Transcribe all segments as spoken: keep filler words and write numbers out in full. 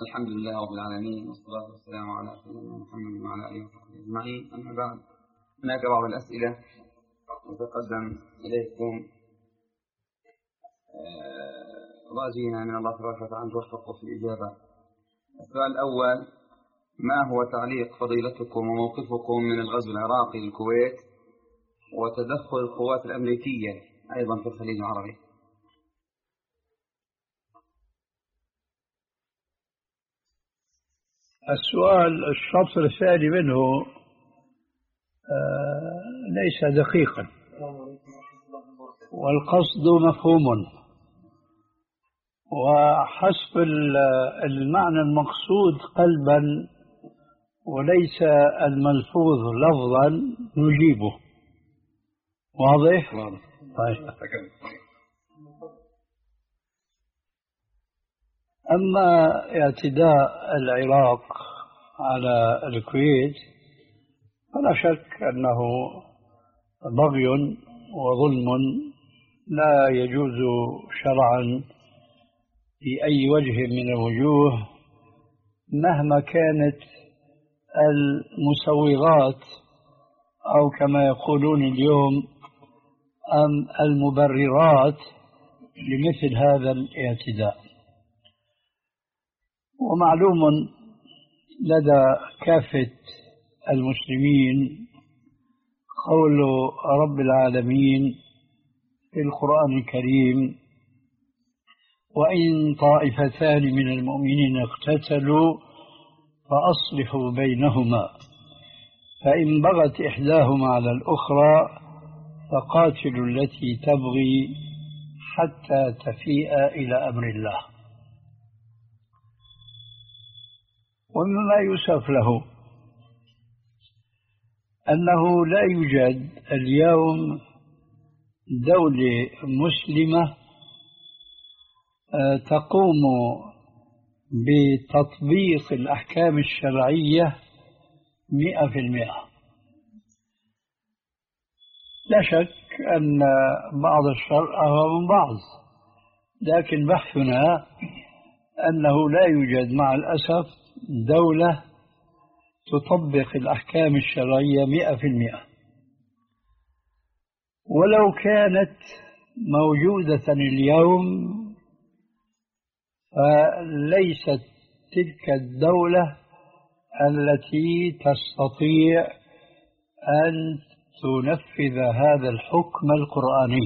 الحمد لله رب العالمين، والصلاة والسلام على سيدنا محمد وعلى آله وصحبه أجمعين. أما بعد، هناك بعض الأسئلة نتقدم إليكم راجين من الله تبارك وتعالى أن توفقوا في الإجابة. السؤال الأول: ما هو تعليق فضيلتكم وموقفكم من الغزو العراقي للكويت وتدخل القوات الأمريكية أيضا في الخليج العربي؟ السؤال الشطر الثاني منه آه ليس دقيقا، والقصد مفهوم، وحسب المعنى المقصود قلبا وليس الملفوظ لفظا نجيبه. واضح؟ واضح. طيب. أما اعتداء العراق على الكويت فلا شك أنه بغي وظلم لا يجوز شرعا في أي وجه من الوجوه، مهما كانت المسوغات أو كما يقولون اليوم أم المبررات لمثل هذا الاعتداء. ومعلوم لدى كافة المسلمين قول رب العالمين في القرآن الكريم: وإن طائفتان من المؤمنين اقتتلوا فأصلحوا بينهما فإن بغت إحداهما على الأخرى فقاتلوا التي تبغي حتى تفيء إلى أمر الله. ومما يوصف له أنه لا يوجد اليوم دولة مسلمة تقوم بتطبيق الأحكام الشرعية مئة في المئة. لا شك أن بعض الشرع هو من بعض، لكن بحثنا أنه لا يوجد مع الأسف دولة تطبق الأحكام الشرعية مئة في المئة. ولو كانت موجودة اليوم فليست تلك الدولة التي تستطيع أن تنفذ هذا الحكم القرآني.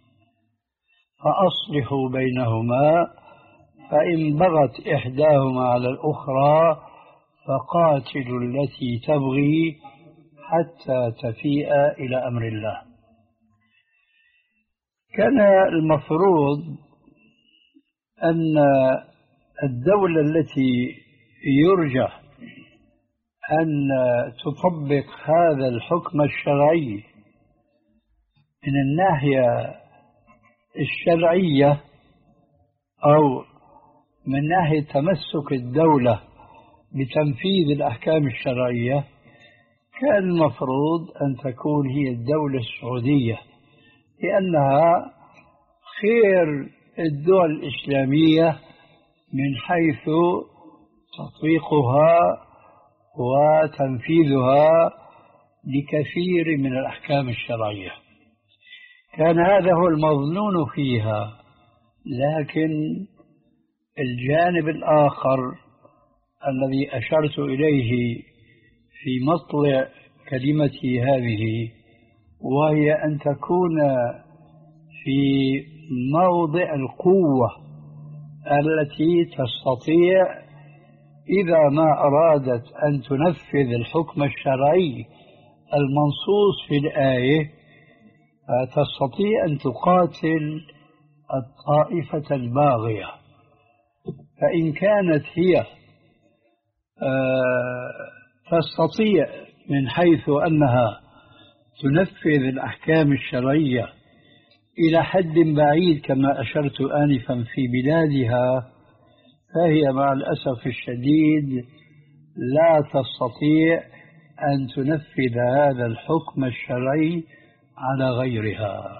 فأصلحوا بينهما فإن بغت إحداهما على الأخرى فقاتلوا التي تبغي حتى تفيء إلى أمر الله. كان المفروض أن الدولة التي يرجى أن تطبق هذا الحكم الشرعي من الناحية الشرعية أو من ناحية تمسك الدولة بتنفيذ الأحكام الشرعية، كان المفروض أن تكون هي الدولة السعودية، لأنها خير الدول الإسلامية من حيث تطبيقها وتنفيذها لكثير من الأحكام الشرعية. كان هذا هو المظنون فيها. لكن الجانب الآخر الذي أشرت إليه في مطلع كلمتي هذه، وهي أن تكون في موضع القوة التي تستطيع إذا ما أرادت أن تنفذ الحكم الشرعي المنصوص في الآية تستطيع أن تقاتل الطائفة الباغية. فإن كانت هي تستطيع من حيث أنها تنفذ الأحكام الشرعية إلى حد بعيد كما أشرت آنفا في بلادها، فهي مع الأسف الشديد لا تستطيع أن تنفذ هذا الحكم الشرعي على غيرها.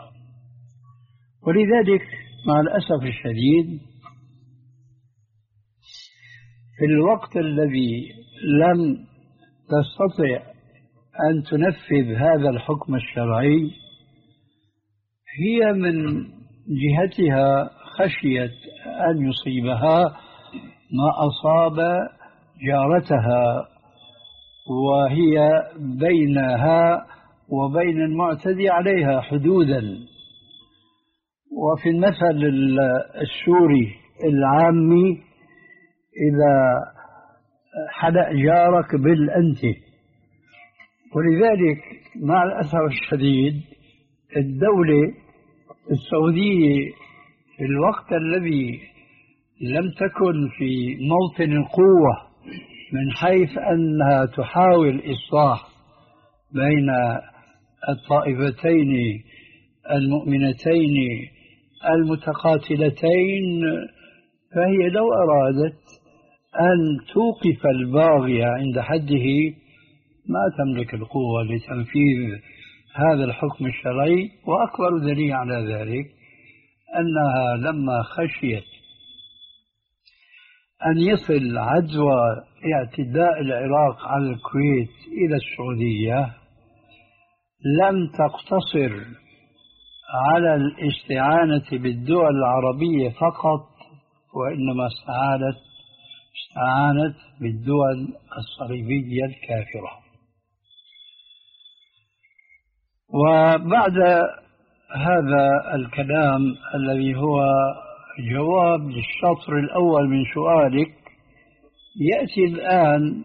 ولذلك مع الأسف الشديد في الوقت الذي لم تستطع أن تنفذ هذا الحكم الشرعي، هي من جهتها خشيت أن يصيبها ما أصاب جارتها، وهي بينها وبين المعتدي عليها حدودا. وفي المثل السوري العامي إذا حدأ جارك بالأنت. ولذلك مع الأسف الشديد الدولة السعودية في الوقت الذي لم تكن في موطن القوة من حيث أنها تحاول إصلاح بين الطائفتين المؤمنتين المتقاتلتين، فهي لو أرادت أن توقف الباغي عند حده ما تملك القوة لتنفيذ هذا الحكم الشرعي. وأكبر دليل على ذلك أنها لما خشيت أن يصل عدوى اعتداء العراق على الكويت إلى السعودية لم تقتصر على الاستعانة بالدول العربية فقط، وإنما استعانت استعانت بالدول الصليبية الكافرة. وبعد هذا الكلام الذي هو جواب للشطر الأول من سؤالك، يأتي الآن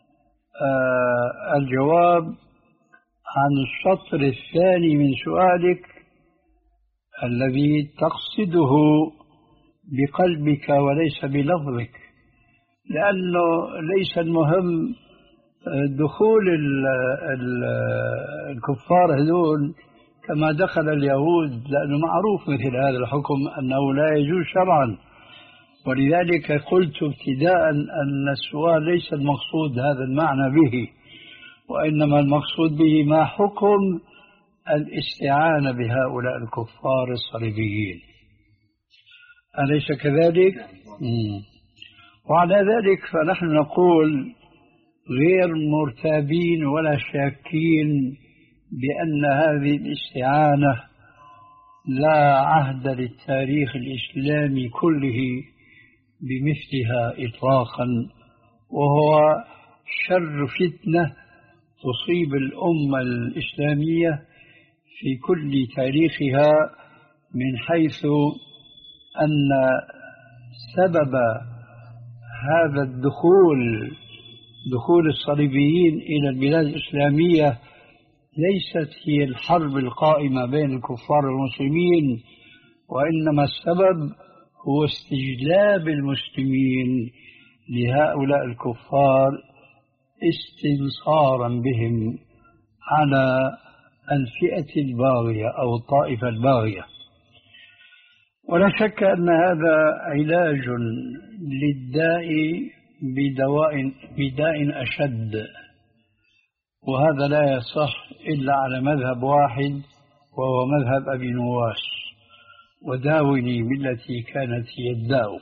آه الجواب عن الشطر الثاني من سؤالك الذي تقصده بقلبك وليس بلفظك، لأنه ليس المهم دخول ال ال الكفار هذول كما دخل اليهود، لأنه معروف مثل هذا الحكم أنه لا يجوز شرعا. ولذلك قلت ابتداء أن السؤال ليس المقصود هذا المعنى به، وإنما المقصود به ما حكم الاستعانة بهؤلاء الكفار الصليبيين، أليس كذلك؟ مم. وعلى ذلك فنحن نقول غير مرتابين ولا شاكين بأن هذه الاستعانة لا عهد للتاريخ الإسلامي كله بمثلها إطلاقا، وهو شر فتنة تصيب الأمة الإسلامية في كل تاريخها، من حيث أن سبب هذا الدخول دخول الصليبيين إلى البلاد الإسلامية ليست هي الحرب القائمة بين الكفار والمسلمين، وإنما السبب هو استجلاب المسلمين لهؤلاء الكفار استنصارا بهم على الفئة الباغية أو الطائفة الباغية. ولا شك أن هذا علاج للداء بدواء بداء أشد، وهذا لا يصح إلا على مذهب واحد وهو مذهب أبي نواس، وداوني بالتي كانت هي الداء.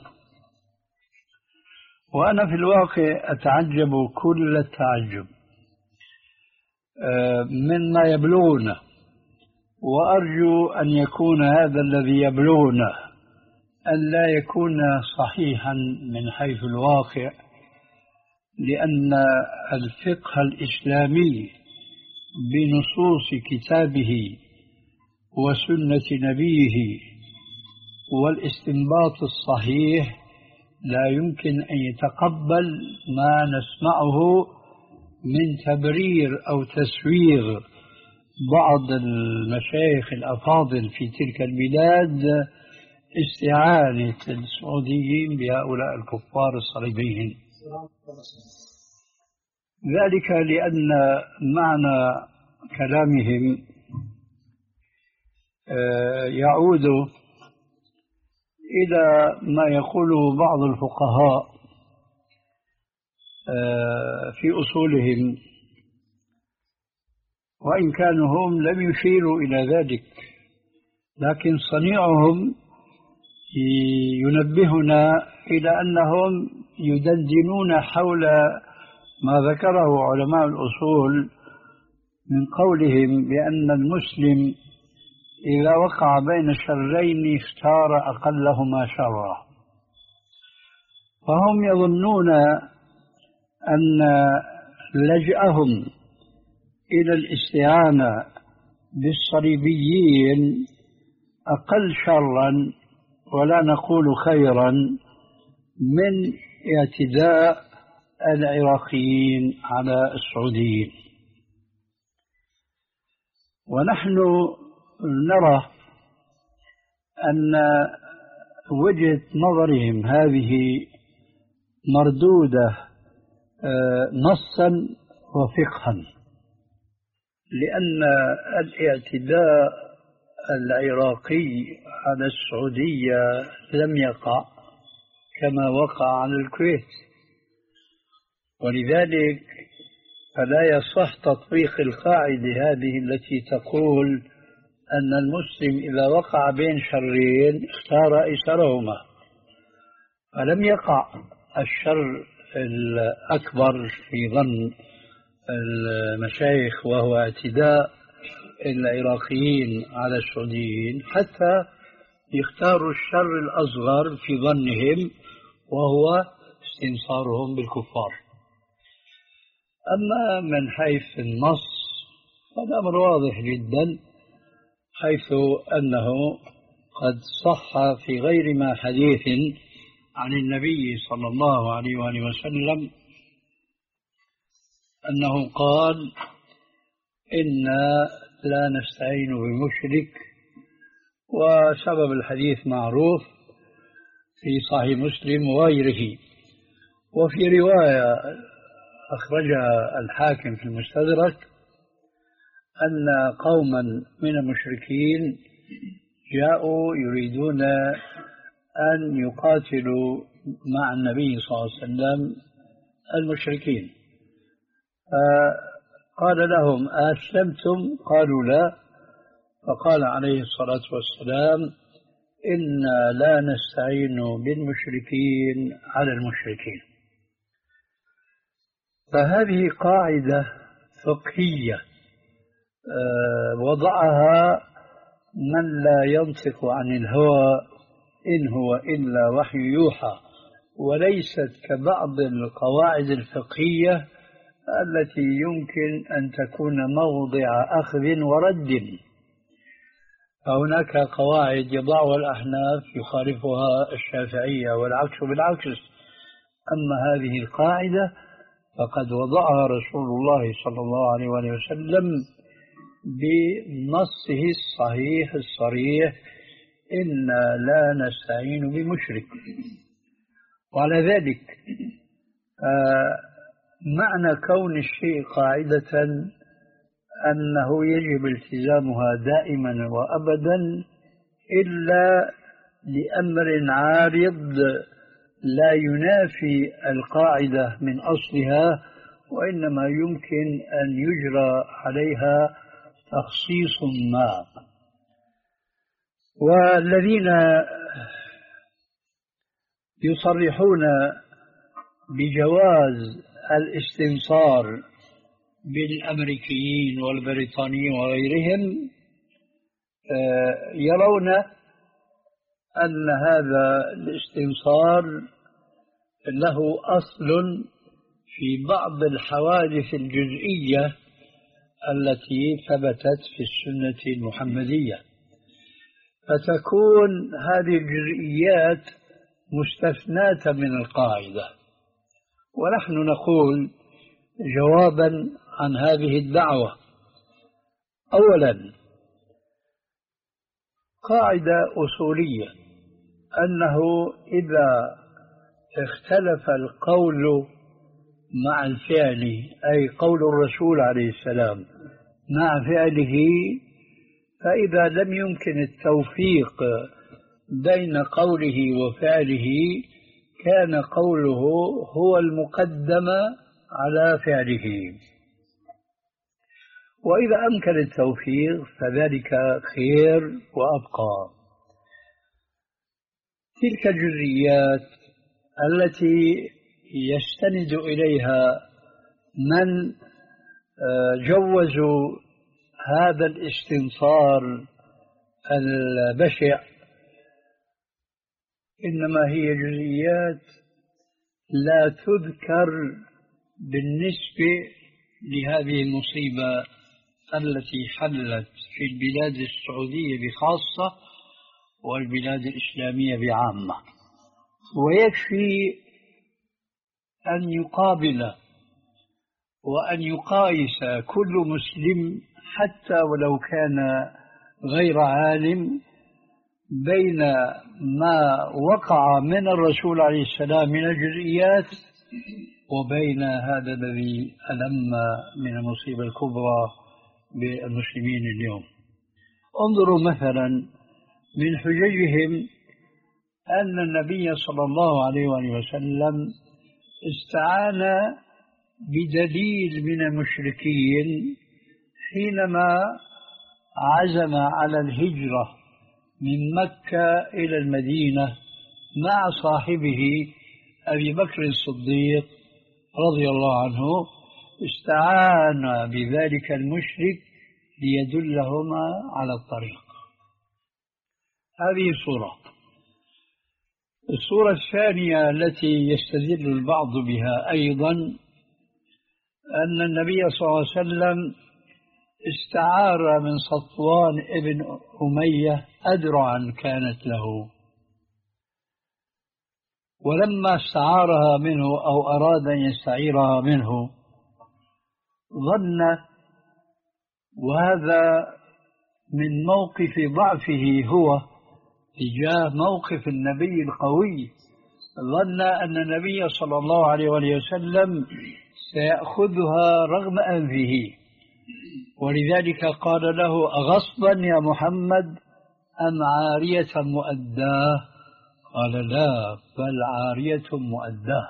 وأنا في الواقع أتعجب كل التعجب مما يبلغنا، وأرجو أن يكون هذا الذي يبلغنا أن لا يكون صحيحا من حيث الواقع، لأن الفقه الإسلامي بنصوص كتابه وسنة نبيه والاستنباط الصحيح لا يمكن أن يتقبل ما نسمعه من تبرير أو تسويغ بعض المشايخ الأفاضل في تلك البلاد استعانة السعوديين بهؤلاء الكفار الصليبيين. ذلك لأن معنى كلامهم يعود إلى ما يقوله بعض الفقهاء في أصولهم، وإن كانوا هم لم يشيروا إلى ذلك، لكن صنيعهم ينبهنا إلى أنهم يدندنون حول ما ذكره علماء الأصول من قولهم بأن المسلم إذا وقع بين شرين اختار أقلهما شرا، فهم يظنون أن لجأهم إلى الاستعانة بالصليبيين أقل شرا ولا نقول خيرا من اعتداء العراقيين على السعوديين. ونحن نرى أن وجهة نظرهم هذه مردودة نصا وفقها، لأن الاعتداء العراقي على السعودية لم يقع كما وقع على الكويت، ولذلك فلا يصح تطبيق القاعدة هذه التي تقول أن المسلم إذا وقع بين شرين اختار أيسرهما، فلم يقع الشر الأكبر في ظن المشايخ وهو اعتداء العراقيين على السعوديين، حتى يختاروا الشر الأصغر في ظنهم وهو استنصارهم بالكفار. أما من حيث النص فالأمر واضح جدا، حيث أنه قد صح في غير ما حديث عن النبي صلى الله عليه وآله وسلم أنه قال: إنا لا نستعين بمشرك. وسبب الحديث معروف في صحيح مسلم وغيره. وفي رواية أخرجها الحاكم في المستدرك أن قوما من المشركين جاءوا يريدون أن يقاتلوا مع النبي صلى الله عليه وسلم المشركين، فقال لهم: أسلمتم؟ قالوا: لا. فقال عليه الصلاة والسلام: إنا لا نستعين بالمشركين على المشركين. فهذه قاعدة فقهية وضعها من لا ينطق عن الهوى إن هو إلا وحي يوحى، وليست كبعض القواعد الفقهية التي يمكن أن تكون موضع أخذ ورد. فهناك قواعد يضعها الأحناف يخالفها الشافعية والعكس بالعكس، أما هذه القاعدة فقد وضعها رسول الله صلى الله عليه وسلم بنصه الصحيح الصريح: إنا لا نستعين بمشرك. وعلى ذلك معنى كون الشيء قاعدة أنه يجب التزامها دائما وأبدا إلا لأمر عارض لا ينافي القاعدة من أصلها، وإنما يمكن أن يجرى عليها تخصيص ما. والذين يصرحون بجواز الاستنصار بالأمريكيين والبريطانيين وغيرهم يرون أن هذا الاستنصار له أصل في بعض الحوادث الجزئية التي ثبتت في السنة المحمدية، فتكون هذه الجزئيات مستثناة من القاعدة. ونحن نقول جوابا عن هذه الدعوة: أولا، قاعدة أصولية أنه إذا اختلف القول مع الفعل، أي قول الرسول عليه السلام مع فعله، فإذا لم يمكن التوفيق بين قوله وفعله كان قوله هو المقدم على فعله، وإذا أمكن التوفيق فذلك خير وأبقى. تلك الجزئيات التي يستند إليها من جوزوا هذا الاستنصار البشع إنما هي جزئيات لا تذكر بالنسبة لهذه المصيبة التي حلت في البلاد السعودية بخاصة والبلاد الإسلامية بعامة. ويكفي أن يقابل وأن يقايس كل مسلم حتى ولو كان غير عالم بين ما وقع من الرسول عليه السلام من الجزئيات وبين هذا الذي ألم من المصيبة الكبرى بالمسلمين اليوم. انظروا مثلا من حججهم أن النبي صلى الله عليه وآله وسلم استعان بدليل من المشركين حينما عزم على الهجرة من مكة إلى المدينة مع صاحبه أبي بكر الصديق رضي الله عنه. استعان بذلك المشرك ليدلهما على الطريق. هذه صورة. الصورة الثانية التي يستدل البعض بها أيضا أن النبي صلى الله عليه وسلم استعار من صفوان ابن أمية أدرعا كانت له، ولما استعارها منه أو أراد أن يستعيرها منه ظن، وهذا من موقف ضعفه هو تجاه موقف النبي القوي، ظن أن النبي صلى الله عليه وسلم سيأخذها رغم أنفه، ولذلك قال له: أغصبا يا محمد أم عارية مؤداه؟ قال: لا، بل عارية مؤداه.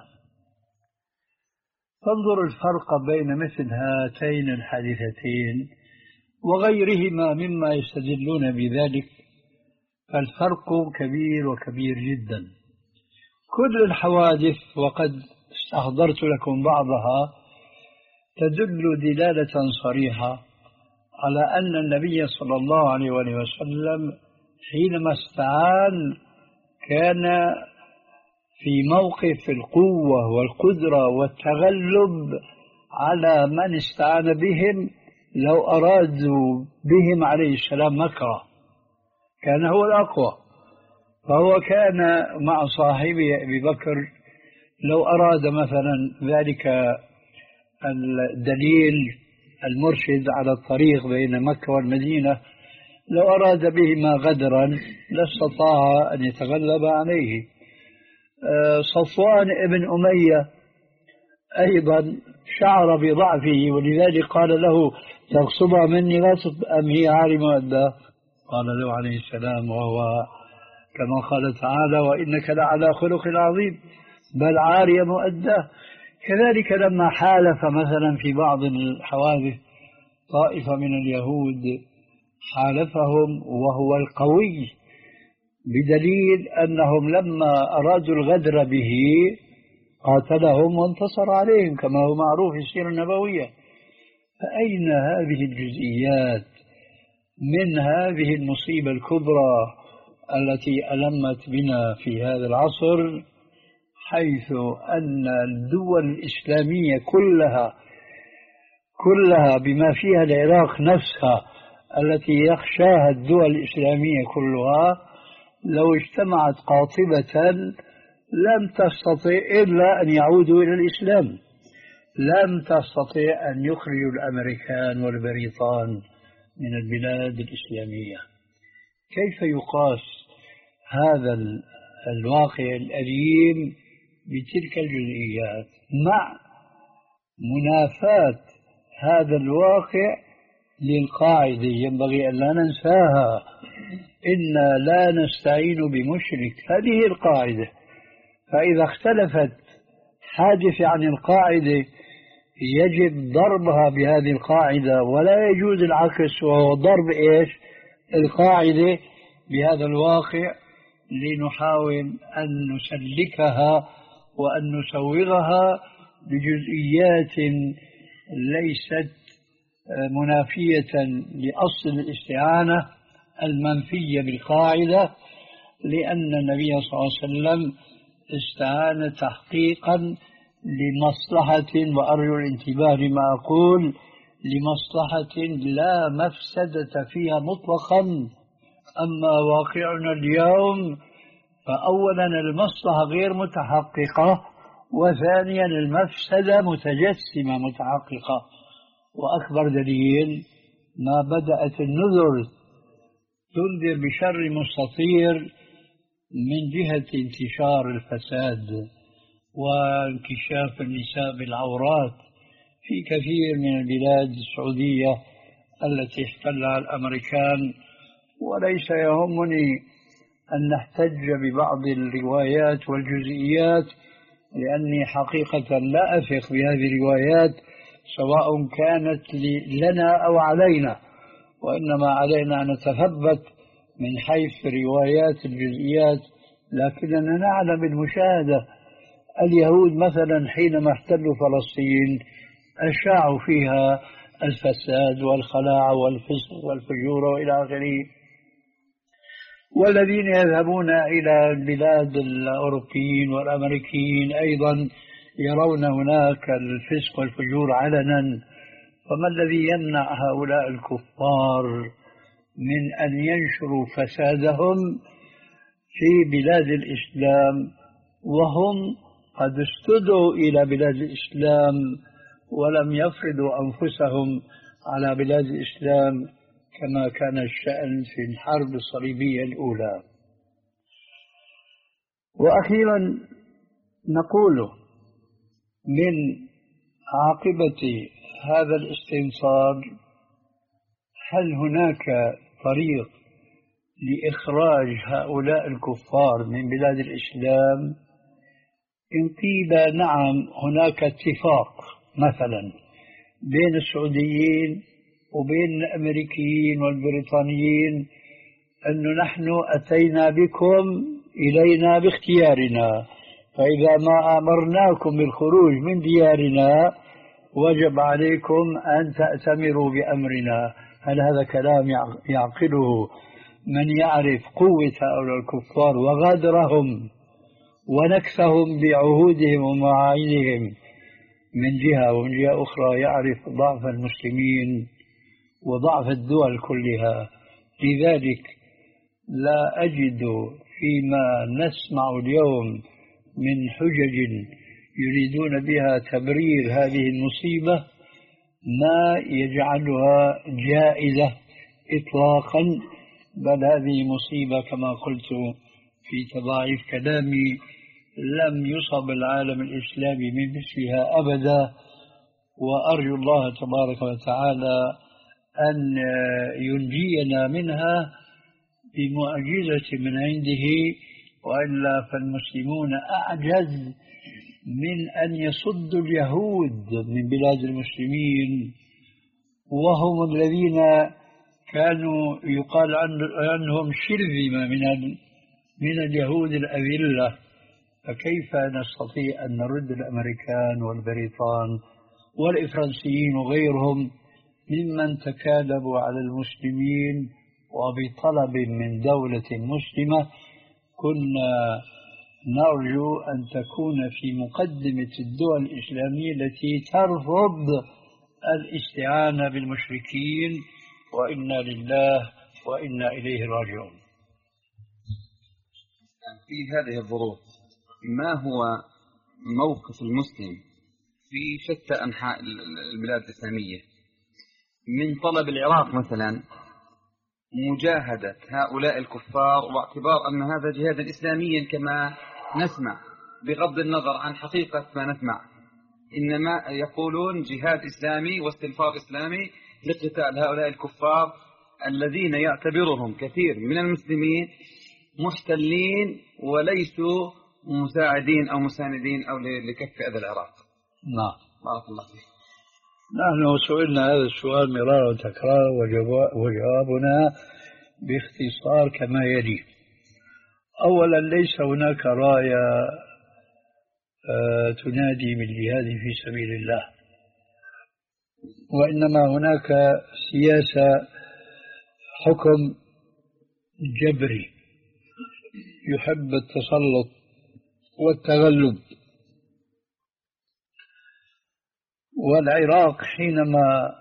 فانظر الفرق بين مثل هاتين الحادثتين وغيرهما مما يستدلون بذلك، فالفرق كبير وكبير جدا. كل الحوادث وقد استحضرت لكم بعضها تدل دلالة صريحة على أن النبي صلى الله عليه وسلم حينما استعان كان في موقف القوة والقدرة والتغلب على من استعان بهم لو أرادوا بهم عليه السلام مكرا، كان هو الأقوى. فهو كان مع صاحبه أبي بكر لو أراد مثلا ذلك الدليل المرشد على الطريق بين مكة والمدينة، لو أراد بهما غدرا لاستطاع أن يتغلب عليه. صفوان ابن أمية أيضا شعر بضعفه، ولذلك قال له: تغصبها مني غصب أم هي عاري مؤداه؟ قال له عليه السلام وهو كما قال تعالى: وإنك لعلى خلق عظيم، بل عارية مؤداه. كذلك لما حالف مثلا في بعض الحوادث طائفة من اليهود حالفهم وهو القوي، بدليل أنهم لما أرادوا الغدر به قاتلهم وانتصر عليهم كما هو معروف في السيرة النبوية. فأين هذه الجزئيات من هذه المصيبة الكبرى التي ألمت بنا في هذا العصر، حيث أن الدول الإسلامية كلها كلها بما فيها العراق نفسها التي يخشاها الدول الإسلامية كلها لو اجتمعت قاطبة لم تستطيع إلا أن يعودوا إلى الإسلام، لم تستطيع أن يخرجوا الأمريكان والبريطان من البلاد الإسلامية. كيف يقاس هذا الواقع الأليم بتلك الجزئيات مع منافاة هذا الواقع للقاعدة ينبغي أن لا ننساها: إنا لا نستعين بمشرك. هذه القاعدة، فإذا اختلفت حادثة عن القاعدة يجب ضربها بهذه القاعدة، ولا يجوز العكس وهو ضرب إيش؟ القاعدة بهذا الواقع، لنحاول أن نسلكها وأن نسوغها بجزئيات ليست منافية لأصل الاستعانة المنفية بالقاعدة، لأن النبي صلى الله عليه وسلم استعان تحقيقا لمصلحة، وأرجو الانتباه لما أقول، لمصلحة لا مفسدة فيها مطلقا. أما واقعنا اليوم فأولا المصلحة غير متحققة، وثانيا المفسدة متجسمة متحققة. وأكبر دليل ما بدأت النذر تنذر بشر مستطير من جهة انتشار الفساد وانكشاف النساء بالعورات في كثير من البلاد السعودية التي احتلها الأمريكان. وليس يهمني أن نحتج ببعض الروايات والجزئيات، لأني حقيقة لا أثق بهذه الروايات سواء كانت لنا أو علينا، وإنما علينا أن نتثبت من حيث روايات الجزئيات. لكننا نعلم بالمشاهدة اليهود مثلا حينما احتلوا فلسطين أشاعوا فيها الفساد والخلاعة والفسق والفجور وإلى آخره، والذين يذهبون إلى البلاد الأوروبيين والأمريكيين أيضا يرون هناك الفسق والفجور علنا. فما الذي يمنع هؤلاء الكفار من أن ينشروا فسادهم في بلاد الإسلام وهم قد استدعوا إلى بلاد الإسلام ولم يفرضوا أنفسهم على بلاد الإسلام كما كان الشأن في الحرب الصليبية الأولى؟ وأخيرا نقول من عاقبة هذا الاستنصار، هل هناك طريق لإخراج هؤلاء الكفار من بلاد الإسلام؟ إن قيل نعم هناك اتفاق مثلا بين السعوديين وبين الأمريكيين والبريطانيين أن نحن أتينا بكم إلينا باختيارنا، فإذا ما أمرناكم بالخروج من ديارنا وجب عليكم أن تأتمروا بأمرنا. هل هذا كلام يعقله من يعرف قوة هؤلاء الكفار وغدرهم ونكثهم بعهودهم ومواعيدهم من جهة، ومن جهة أخرى يعرف ضعف المسلمين وضعف الدول كلها؟ لذلك لا أجد فيما نسمع اليوم من حجج يريدون بها تبرير هذه المصيبة ما يجعلها جائزة إطلاقا، بل هذه مصيبة كما قلت في تضاعيف كلامي لم يصب العالم الإسلامي من مثلها أبدا. وأرجو الله تبارك وتعالى أن ينجينا منها بمعجزة من عنده، وإلا فالمسلمون أعجز من أن يصدوا اليهود من بلاد المسلمين، وهم الذين كانوا يقال عنهم شرذمة من من اليهود الأذلة. فكيف نستطيع أن نرد الأمريكان والبريطان والإفرنسيين وغيرهم ممن تكالبوا على المسلمين وبطلب من دولة مسلمة؟ كنا نرجو أن تكون في مقدمة الدول الإسلامية التي ترفض الاستعانة بالمشركين، وإنا لله وإنا إليه راجعون. في هذه الظروف ما هو موقف المسلم في شتى أنحاء البلاد الإسلامية من طلب العراق مثلا مجاهدة هؤلاء الكفار، واعتبار أن هذا جهادا إسلاميا كما نسمع بغض النظر عن حقيقة ما نسمع، إنما يقولون جهاد إسلامي واستنفار إسلامي لقتال هؤلاء الكفار الذين يعتبرهم كثير من المسلمين محتلين وليسوا مساعدين أو مساندين أو لكف أذى العراق. نعم، بارك الله فيك. نحن سئلنا هذا السؤال مرارا وتكرارا وجوابنا باختصار كما يلي: أولا ليس هناك راية تنادي بالجهاد في سبيل الله، وإنما هناك سياسة حكم جبري يحب التسلط والتغلب. والعراق حينما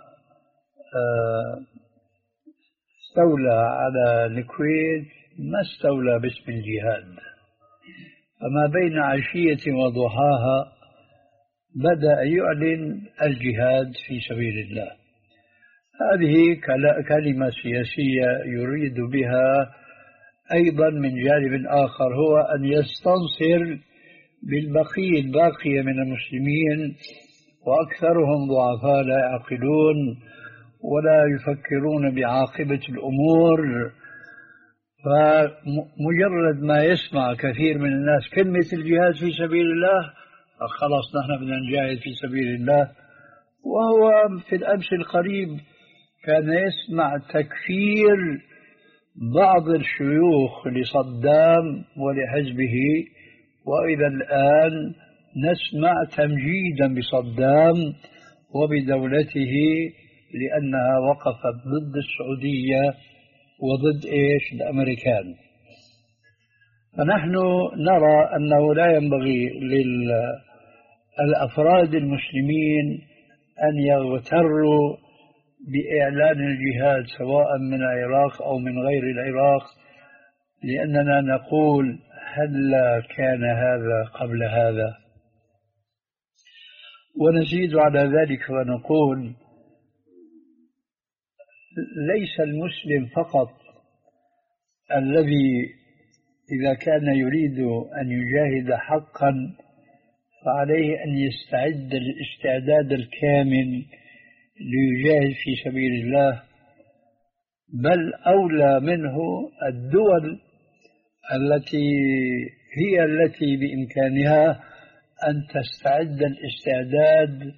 استولى على الكويت ما استولى باسم الجهاد، فما بين عشية وضحاها بدأ يعلن الجهاد في سبيل الله. هذه كلمة سياسية يريد بها أيضا من جانب آخر هو أن يستنصر بالبقية الباقية من المسلمين، وأكثرهم ضعفاء لا يعقلون ولا يفكرون بعاقبة الأمور. فمجرد ما يسمع كثير من الناس كلمة الجهاد في سبيل الله خلاص نحن بدنا نجاهد في سبيل الله. وهو في الأمس القريب كان يسمع تكفير بعض الشيوخ لصدام ولحزبه، وإذا الآن نسمع تمجيدا بصدام وبدولته لأنها وقفت ضد السعودية وضد إيش الأمريكان. فنحن نرى أنه لا ينبغي للأفراد المسلمين أن يغتروا بإعلان الجهاد سواء من العراق أو من غير العراق، لأننا نقول هل كان هذا قبل هذا؟ ونزيد على ذلك ونقول ليس المسلم فقط الذي إذا كان يريد أن يجاهد حقا فعليه أن يستعد الاستعداد الكامل ليجاهد في سبيل الله، بل أولى منه الدول التي هي التي بإمكانها أن تستعد الاستعداد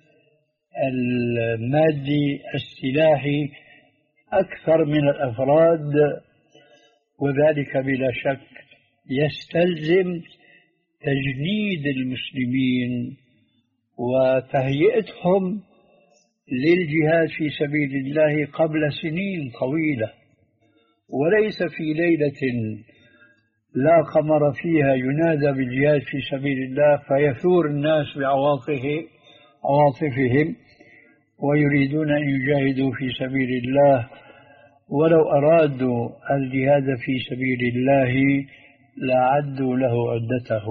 المادي السلاحي أكثر من الأفراد، وذلك بلا شك يستلزم تجنيد المسلمين وتهيئتهم للجهاد في سبيل الله قبل سنين طويلة، وليس في ليلة لا قمر فيها ينادى بالجهاد في سبيل الله فيثور الناس بعواطفه عواطفهم ويريدون أن يجاهدوا في سبيل الله، ولو أرادوا الجهاد في سبيل الله لعدوا له عدته.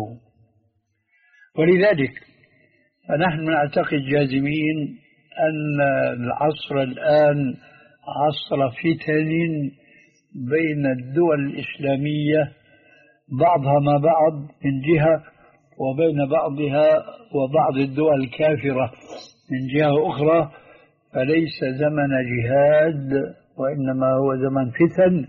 ولذلك فنحن نعتقد جازمين أن العصر الآن عصر فتن بين الدول الإسلامية بعضها مع بعض من جهة، وبين بعضها وبعض الدول الكافرة من جهة أخرى، فليس زمن جهاد وإنما هو زمن فتن.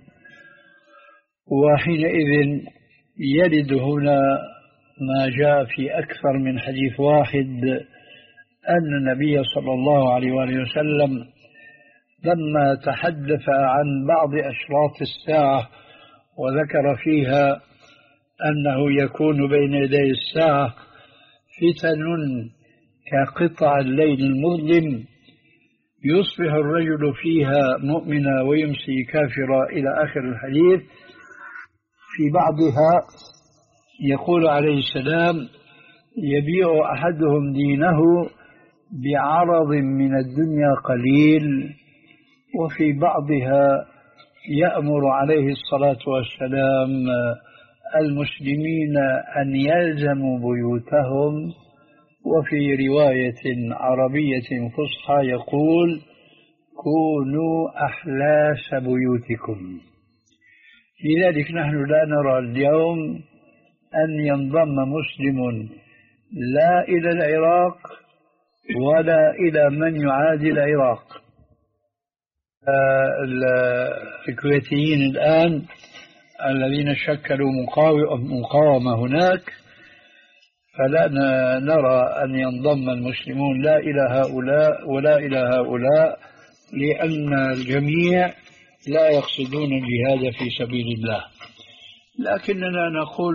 وحينئذ يرد هنا ما جاء في أكثر من حديث واحد أن النبي صلى الله عليه وآله وسلم لما تحدث عن بعض أشراط الساعة وذكر فيها أنه يكون بين يدي الساعة فتن كقطع الليل المظلم يصبح الرجل فيها مؤمنا ويمسي كافرا إلى آخر الحديث. في بعضها يقول عليه السلام يبيع أحدهم دينه بعرض من الدنيا قليل، وفي بعضها يأمر عليه الصلاة والسلام المسلمين أن يلزموا بيوتهم، وفي رواية عربية فصحى يقول كونوا أحلاس بيوتكم. لذلك نحن لا نرى اليوم أن ينضم مسلم لا إلى العراق ولا إلى من يعادي العراق. الكويتيين الآن الذين شكلوا مقاومة هناك فلا نرى أن ينضم المسلمون لا إلى هؤلاء ولا إلى هؤلاء، لأن الجميع لا يقصدون الجهاد في سبيل الله. لكننا نقول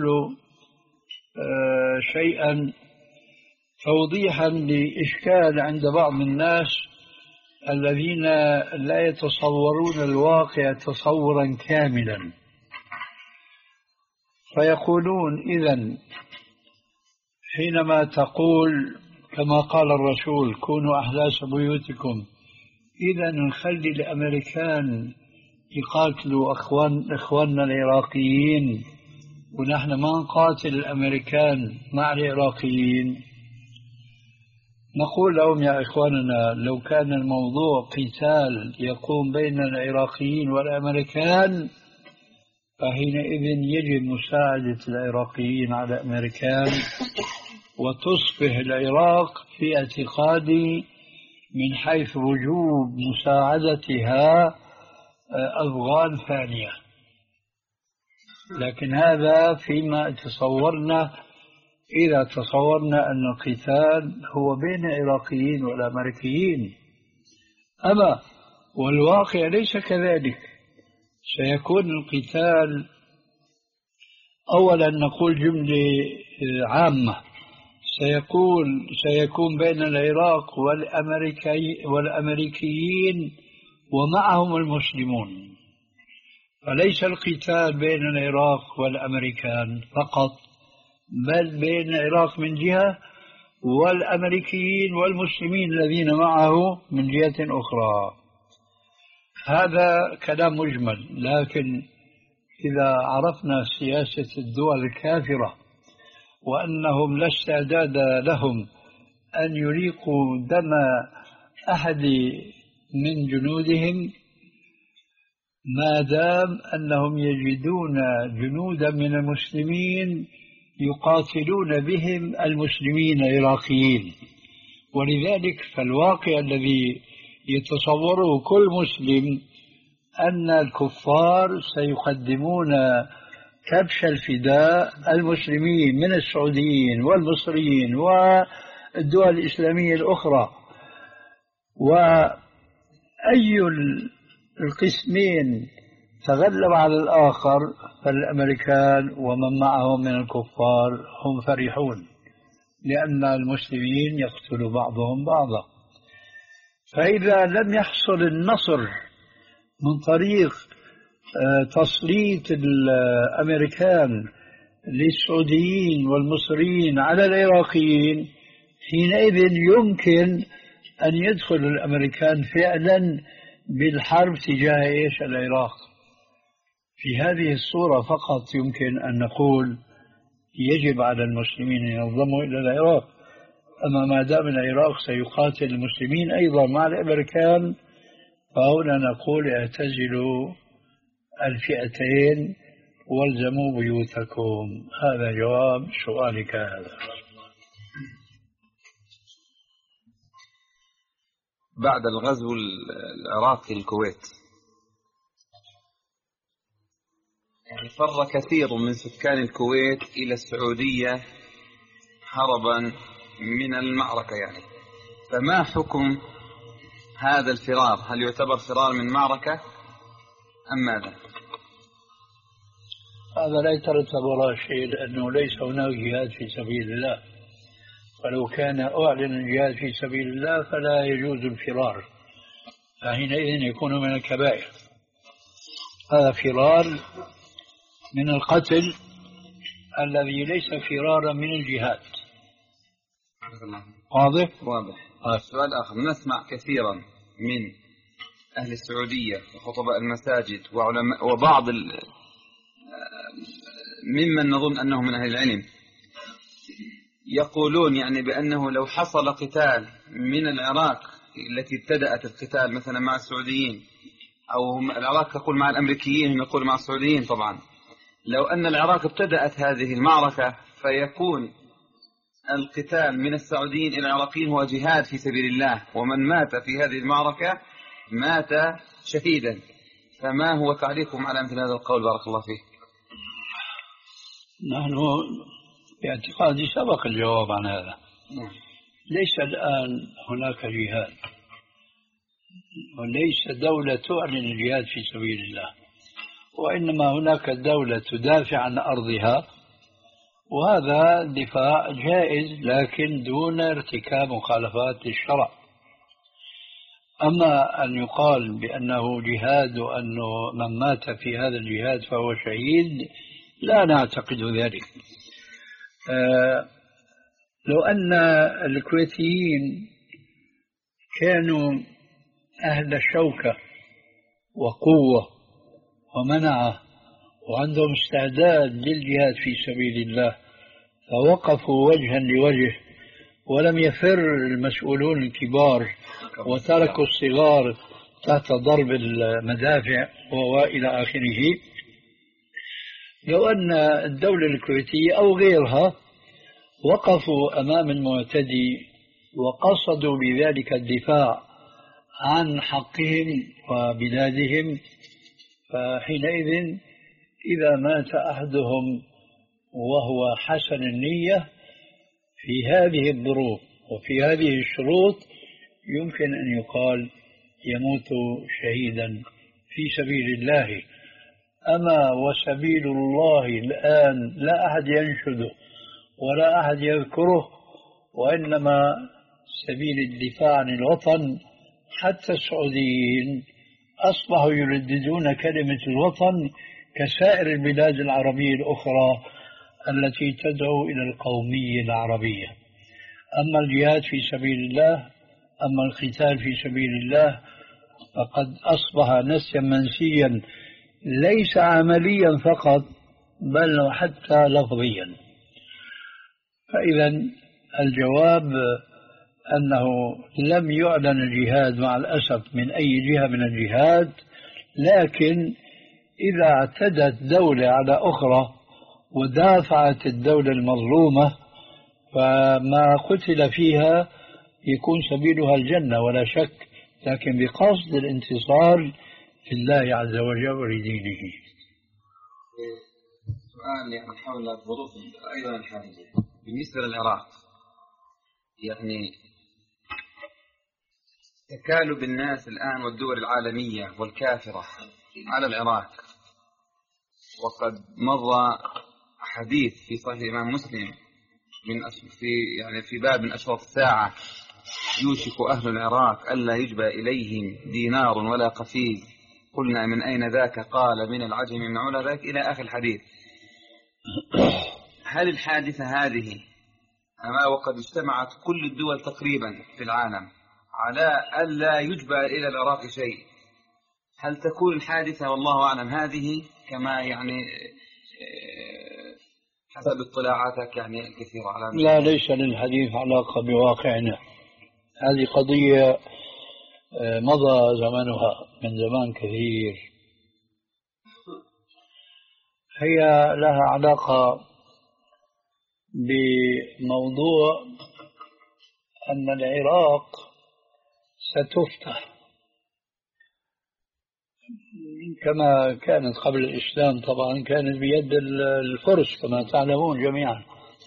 شيئا توضيحا لإشكال عند بعض الناس الذين لا يتصورون الواقع تصورا كاملا، فيقولون إذن حينما تقول كما قال الرسول كونوا أحداث بيوتكم، إذن نخلي الأمريكان يقاتلوا أخوان إخواننا العراقيين ونحن ما نقاتل الأمريكان مع العراقيين؟ نقول لهم يا إخواننا لو كان الموضوع قتال يقوم بين العراقيين والأمريكان فحينئذ يجب مساعدة العراقيين على الأمريكان، وتصبح العراق في اعتقادي من حيث وجوب مساعدتها أفغان ثانية. لكن هذا فيما تصورنا، إذا تصورنا أن القتال هو بين العراقيين والأمريكيين. أما والواقع ليس كذلك، سيكون القتال أولا نقول جملة عامة، سيكون سيكون بين العراق والأمريكي والأمريكيين ومعهم المسلمون، فليس القتال بين العراق والأمريكان فقط، بل بين العراق من جهة والأمريكيين والمسلمين الذين معه من جهة أخرى. هذا كلام مجمل، لكن إذا عرفنا سياسة الدول الكافرة وأنهم لا استعداد لهم أن يريقوا دم أحد من جنودهم ما دام أنهم يجدون جنودا من المسلمين يقاتلون بهم المسلمين العراقيين. ولذلك فالواقع الذي يتصوره كل مسلم أن الكفار سيقدمون كبش الفداء المسلمين من السعوديين والمصريين والدول الإسلامية الأخرى، وأي القسمين تغلب على الآخر فالأمريكان ومن معهم من الكفار هم فرحون، لأن المسلمين يقتل بعضهم بعضا. فإذا لم يحصل النصر من طريق تسليط الأمريكان للسعوديين والمصريين على العراقيين، حينئذ يمكن أن يدخل الأمريكان فعلا بالحرب تجاه إيش العراق. في هذه الصورة فقط يمكن أن نقول يجب على المسلمين أن ينضموا إلى العراق. أما ما دام العراق سيقاتل المسلمين أيضا مع الأمريكان فهنا نقول اعتزلوا الفئتين والزموا بيوتكم. هذا جواب سؤالك هذا. بعد الغزو العراقي الكويت يعني فر كثير من سكان الكويت إلى السعودية هربا من المعركة، يعني فما حكم هذا الفرار؟ هل يعتبر فرار من معركة أم ماذا؟ هذا لا يترتب وراء شيء، لأنه ليس هناك جهاد في سبيل الله، فلو كان أعلن الجهاد في سبيل الله فلا يجوز الفرار، فحينئذ يكون من الكبائر. هذا فرار من القتل الذي ليس فرارا من الجهاد. واضح؟ واضح. السؤال الآخر، نسمع كثيرا من أهل السعودية وخطباء المساجد وعلماء وبعض ممن نظن أنهم من أهل العلم يقولون يعني بأنه لو حصل قتال من العراق التي ابتدأت القتال مثلا مع السعوديين، أو العراق تقول مع الأمريكيين، هم يقول مع السعوديين طبعا، لو أن العراق ابتدأت هذه المعركة فيكون القتال من السعوديين إلى العراقيين هو جهاد في سبيل الله، ومن مات في هذه المعركة مات شهيدا. فما هو تعليقكم على مثل هذا القول؟ بارك الله فيك. نحن باعتقادي سبق الجواب عن هذا. ليس الآن هناك جهاد، وليس دولة تعلن الجهاد في سبيل الله، وإنما هناك دولة تدافع عن أرضها، وهذا دفاع جائز لكن دون ارتكاب مخالفات للشرع. أما أن يقال بأنه جهاد وأنه من مات في هذا الجهاد فهو شهيد، لا نعتقد ذلك. آه لو أن الكويتيين كانوا أهل شوكة وقوة ومنعة وعندهم استعداد للجهاد في سبيل الله فوقفوا وجها لوجه ولم يفر المسؤولون الكبار وتركوا الصغار تحت ضرب المدافع وإلى آخره، لو أن الدولة الكويتية أو غيرها وقفوا أمام المعتدي وقصدوا بذلك الدفاع عن حقهم وبلادهم، فحينئذ إذا مات أحدهم وهو حسن النية في هذه الظروف وفي هذه الشروط يمكن أن يقال يموت شهيدا في سبيل الله. أما وسبيل الله الآن لا أحد ينشده ولا أحد يذكره، وإنما سبيل الدفاع عن الوطن. حتى السعوديين أصبحوا يرددون كلمة الوطن كسائر البلاد العربية الأخرى التي تدعو إلى القومية العربية. أما الجهاد في سبيل الله، أما القتال في سبيل الله، فقد أصبح نسيا منسيا ليس عمليا فقط بل حتى لفظيا. فإذا الجواب أنه لم يعلن الجهاد مع الأسف من أي جهة من الجهاد، لكن إذا اعتدت دولة على أخرى ودافعت الدولة المظلومة فما قتل فيها يكون سبيلها الجنة ولا شك، لكن بقصد الانتصار في الله عز وجل ولدينه. سؤال يعني حول الظروف أيضا الحالية بالنسبة للعراق، يعني تكالب الناس الآن والدول العالمية والكافرة على العراق، وقد مضى حديث في صحيح الإمام مسلم من في يعني في باب من أشراط الساعة: يوشك أهل العراق ألا يجبى إليهم دينار ولا قفيز، قلنا من أين ذاك؟ قال من العجم من علا ذاك، إلى آخر الحديث. هل الحادثة هذه أما وقد اجتمعت كل الدول تقريبا في العالم على ألا يجبى إلى العراق شيء، هل تكون الحادثة والله أعلم هذه كما يعني حسب اطلاعاتك يعني الكثيرة على؟ لا، ليس للحديث علاقة بواقعنا. هذه قضية مضى زمنها من زمان كثير. هي لها علاقة بموضوع أن العراق ستفتح كما كانت قبل الإسلام، طبعا كانت بيد الفرس كما تعلمون جميعا.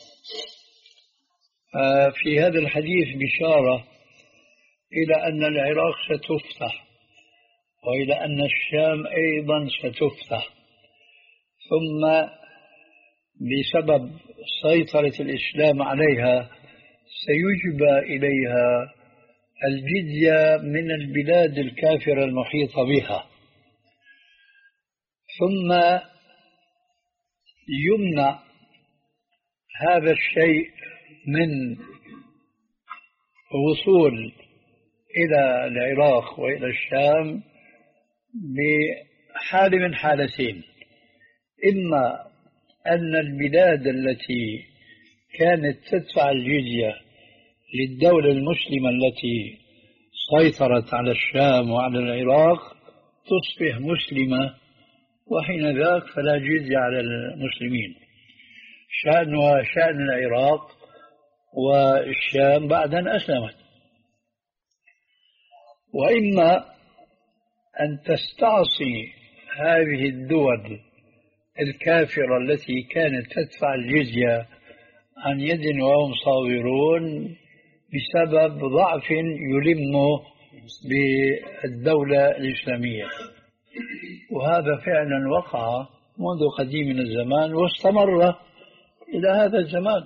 في هذا الحديث بشارة إلى أن العراق ستفتح وإلى أن الشام أيضا ستفتح، ثم بسبب سيطرة الإسلام عليها سيجبى إليها الجزية من البلاد الكافرة المحيطة بها، ثم يمنع هذا الشيء من الوصول إلى العراق وإلى الشام بحال من حالتين: إما أن البلاد التي كانت تدفع الجزية للدولة المسلمة التي سيطرت على الشام وعلى العراق تصبح مسلمة، وحين ذاك فلا جزية على المسلمين. شأن وشأن العراق والشام بعد أن أسلمت. وإما أن تستعصي هذه الدول الكافرة التي كانت تدفع الجزية عن يد وهم صاغرون بسبب ضعف يلم بالدولة الإسلامية. وهذا فعلا وقع منذ قديم الزمان واستمر إلى هذا الزمان.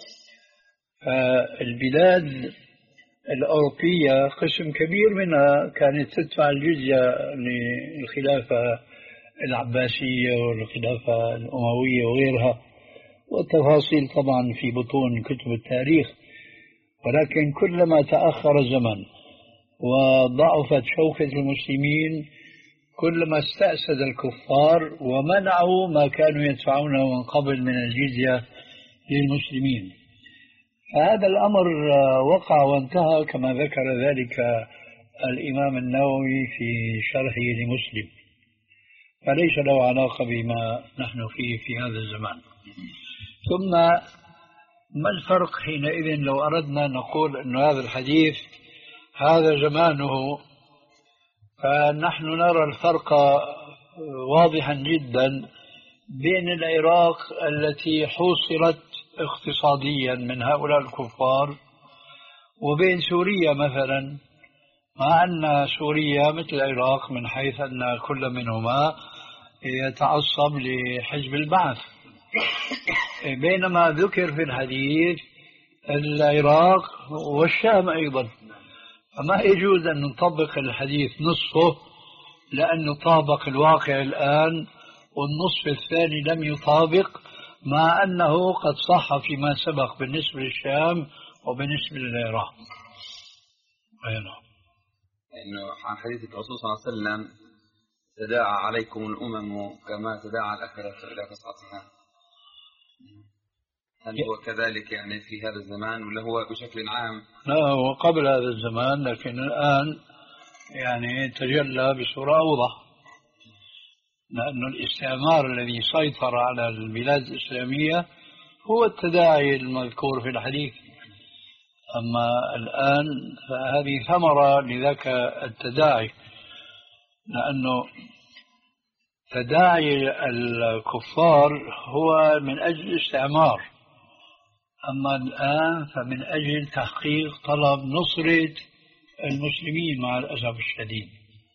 فالبلاد الأوروبية قسم كبير منها كانت تدفع الجزية للخلافة العباسية والخلافة الأموية وغيرها، والتفاصيل طبعا في بطون كتب التاريخ. ولكن كلما تأخر الزمن وضعفت شوكة المسلمين كلما استأسد الكفار ومنعوا ما كانوا يدفعونه من قبل من الجزية للمسلمين. فهذا الأمر وقع وانتهى كما ذكر ذلك الإمام النووي في شرحه لمسلم، فليس له علاقة بما نحن فيه في هذا الزمان. ثم ما الفرق حينئذ لو أردنا نقول أن هذا الحديث هذا زمانه؟ فنحن نرى الفرق واضحا جدا بين العراق التي حوصرت اقتصاديا من هؤلاء الكفار وبين سوريا مثلا، مع أن سوريا مثل العراق من حيث أن كل منهما يتعصب لحزب البعث، بينما ذكر في الحديث العراق والشام أيضا. فما يجوز أن نطبق الحديث نصفه لأنه طابق الواقع الآن والنصف الثاني لم يطابق، مع أنه قد صح فيما سبق بالنسبة للشام وبالنسبة للعراق. أيوة. إنه عن حديث الرسول صلى الله عليه وسلم تداعى عليكم الأمم كما تداعى الأكلة إلى قصعتها. هل هو كذلك يعني في هذا الزمان ولا هو بشكل عام؟ لا، هو قبل هذا الزمان، لكن الآن يعني تجلى بصورة أوضح، لأن الاستعمار الذي سيطر على البلاد الإسلامية هو التداعي المذكور في الحديث. أما الآن فهذه ثمرة لذاك التداعي، لأنه تداعي الكفار هو من أجل الاستعمار، أما الآن فمن أجل تحقيق طلب نصرة المسلمين مع الأسف الشديد.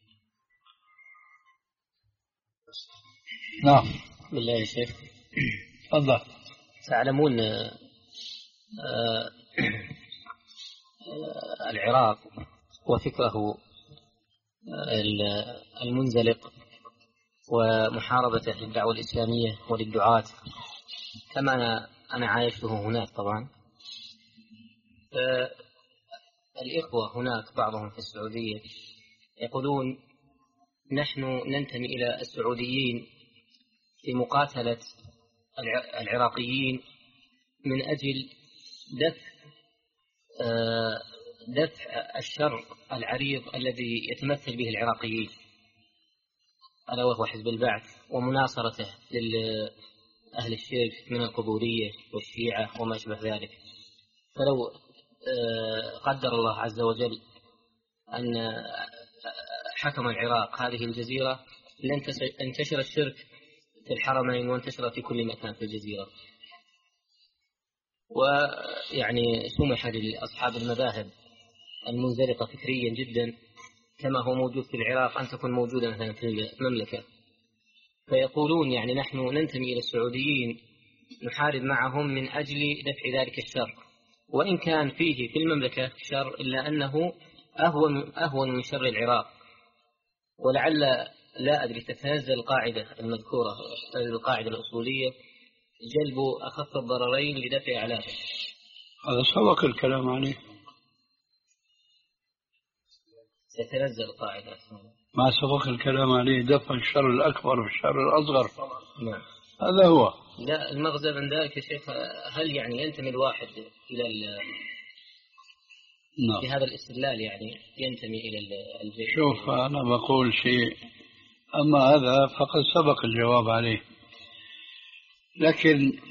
نعم. بالله يا شيخ. تفضل. تعلمون العراق وفكره المنزلق ومحاربته للدعوة الإسلامية وللدعاة، كما أنا, أنا عايشته هناك طبعا. الإخوة هناك بعضهم في السعودية يقولون نحن ننتمي إلى السعوديين في مقاتلة العراقيين من أجل دفع دفع الشر العريض الذي يتمثل به العراقيين، ألا وهو حزب البعث ومناصرته لأهل الشرك من القبورية والشيعة وما شابه ذلك. فلو قدر الله عز وجل أن حكم العراق هذه الجزيرة لانتشر الشرك في الحرمين وانتشر في كل مكان في الجزيرة، ويعني سمح لأصحاب المذاهب المنزلقة فكريا جدا كما هو موجود في العراق أن تكون موجودة مثلا في المملكة. فيقولون يعني نحن ننتمي إلى السعوديين نحارب معهم من أجل دفع ذلك الشر، وإن كان فيه في المملكة شر إلا أنه أهون, أهون من شر العراق. ولعل لا أدري تتنزل القاعدة المذكورة القاعدة الأصولية جلب أخف الضررين لدفع علاجه. هذا سبق الكلام عليه، ستنزل القاعدة ما سبق الكلام عليه دفع الشر الأكبر بالشر الأصغر. نعم. هذا هو. لا المغزى من ذلك يا شيخ، هل يعني ينتمي الواحد إلى نعم. في هذا الاستدلال يعني ينتمي إلى الجيش؟ شوف أنا بقول شيء، أما هذا فقد سبق الجواب عليه، لكن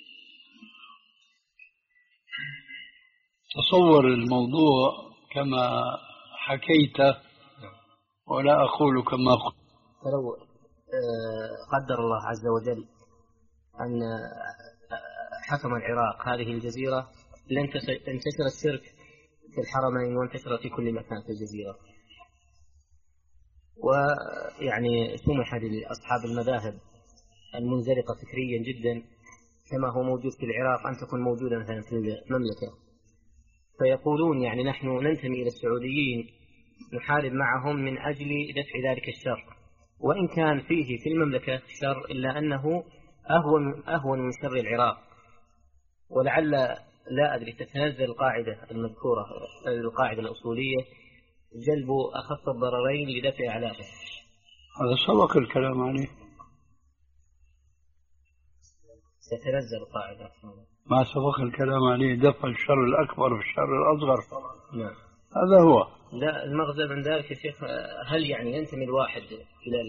تصور الموضوع كما حكيته ولا أقول كما قلت. فلو قدر الله عز وجل أن حكم العراق هذه الجزيرة لانتشر الشرك في الحرمين وانتشر في كل مكان في الجزيرة، ويعني سمح لأصحاب المذاهب المنزلقة فكريا جدا كما هو موجود في العراق أن تكون موجودة مثلا في المملكة. فيقولون يعني نحن ننتمي إلى السعوديين نحارب معهم من أجل دفع ذلك الشر، وإن كان فيه في المملكة شر إلا أنه أهون, أهون من شر العراق. ولعل لا أدري تتنزل القاعدة المذكورة القاعدة الأصولية جلب أخف الضررين لدفع أعلاه. هذا سبق الكلام عليه، ستنزل القاعدة ما سبق الكلام عليه دفع الشر الأكبر والشر الأصغر. نعم هذا هو. لا المغزى من ذلك يا شيخ، هل يعني ينتمي الواحد إلى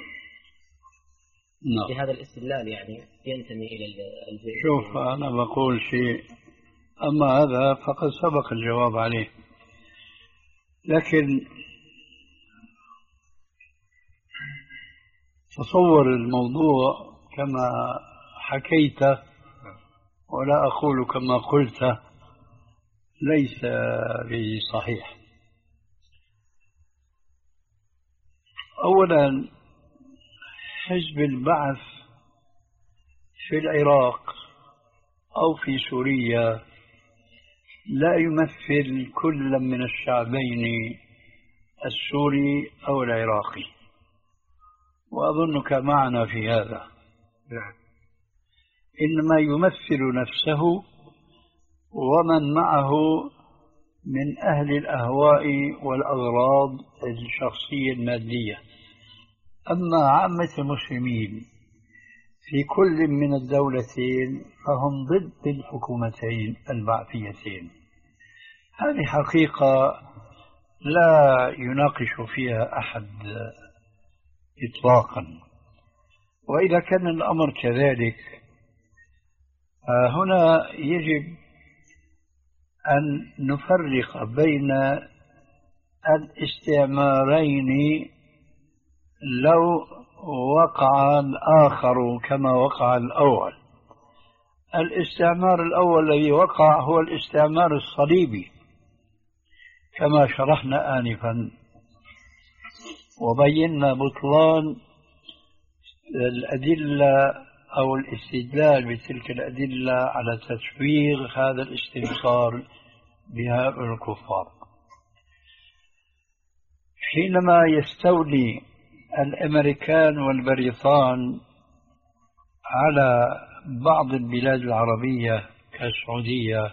نعم. في هذا الاستدلال يعني ينتمي إلى الجيش؟ شوف أنا بقول شيء، أما هذا فقد سبق الجواب عليه. لكن تصور الموضوع كما حكيت ولا أقول كما قلت ليس بصحيح. أولا حزب البعث في العراق أو في سوريا لا يمثل كلا من الشعبين السوري أو العراقي، وأظنك معنا في هذا. نعم. إنما يمثل نفسه ومن معه من أهل الأهواء والأغراض الشخصية المادية. أما عامة المسلمين في كل من الدولتين فهم ضد الحكومتين البعثيتين. هذه حقيقة لا يناقش فيها أحد إطلاقا. وإذا كان الأمر كذلك هنا يجب أن نفرق بين الاستعمارين لو وقع الآخر كما وقع الأول. الاستعمار الأول الذي وقع هو الاستعمار الصليبي كما شرحنا آنفا، وبينا بطلان الأدلة أو الاستدلال بتلك الأدلة على تسويغ هذا الاستنصار بهؤلاء الكفار. حينما يستولي الأمريكان والبريطان على بعض البلاد العربية كالسعودية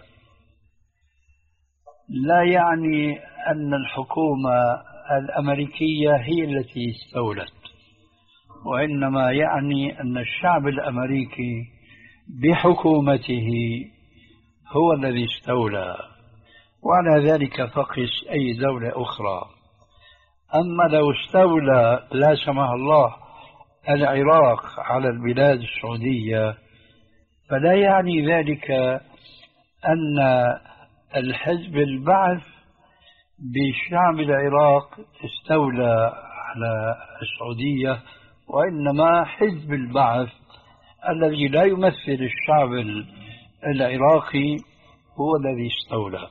لا يعني أن الحكومة الأمريكية هي التي استولت، وإنما يعني أن الشعب الأمريكي بحكومته هو الذي استولى، وعلى ذلك فقس أي دولة أخرى. أما لو استولى لا سمح الله العراق على البلاد السعودية فلا يعني ذلك أن الحزب البعث بشعب العراق استولى على السعودية، وإنما حزب البعث الذي لا يمثل الشعب العراقي هو الذي استولى.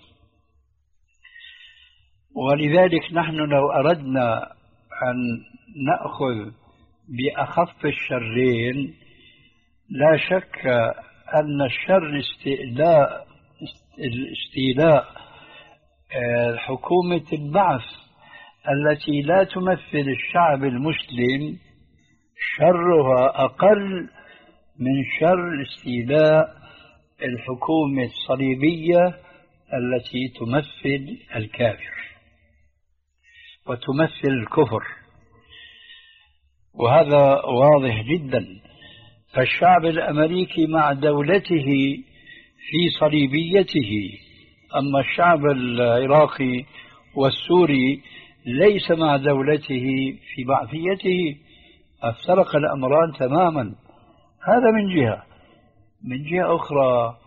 ولذلك نحن لو أردنا أن نأخذ بأخف الشرين لا شك أن الشر استيلاء استيلاء حكومة البعث التي لا تمثل الشعب المسلم شرها أقل من شر استيلاء الحكومة الصليبية التي تمثل الكافر وتمثل الكفر، وهذا واضح جدا. فالشعب الأمريكي مع دولته في صليبيته، أما الشعب العراقي والسوري ليس مع دولته في بعثيته، افترق الأمران تماما. هذا من جهة. من جهة أخرى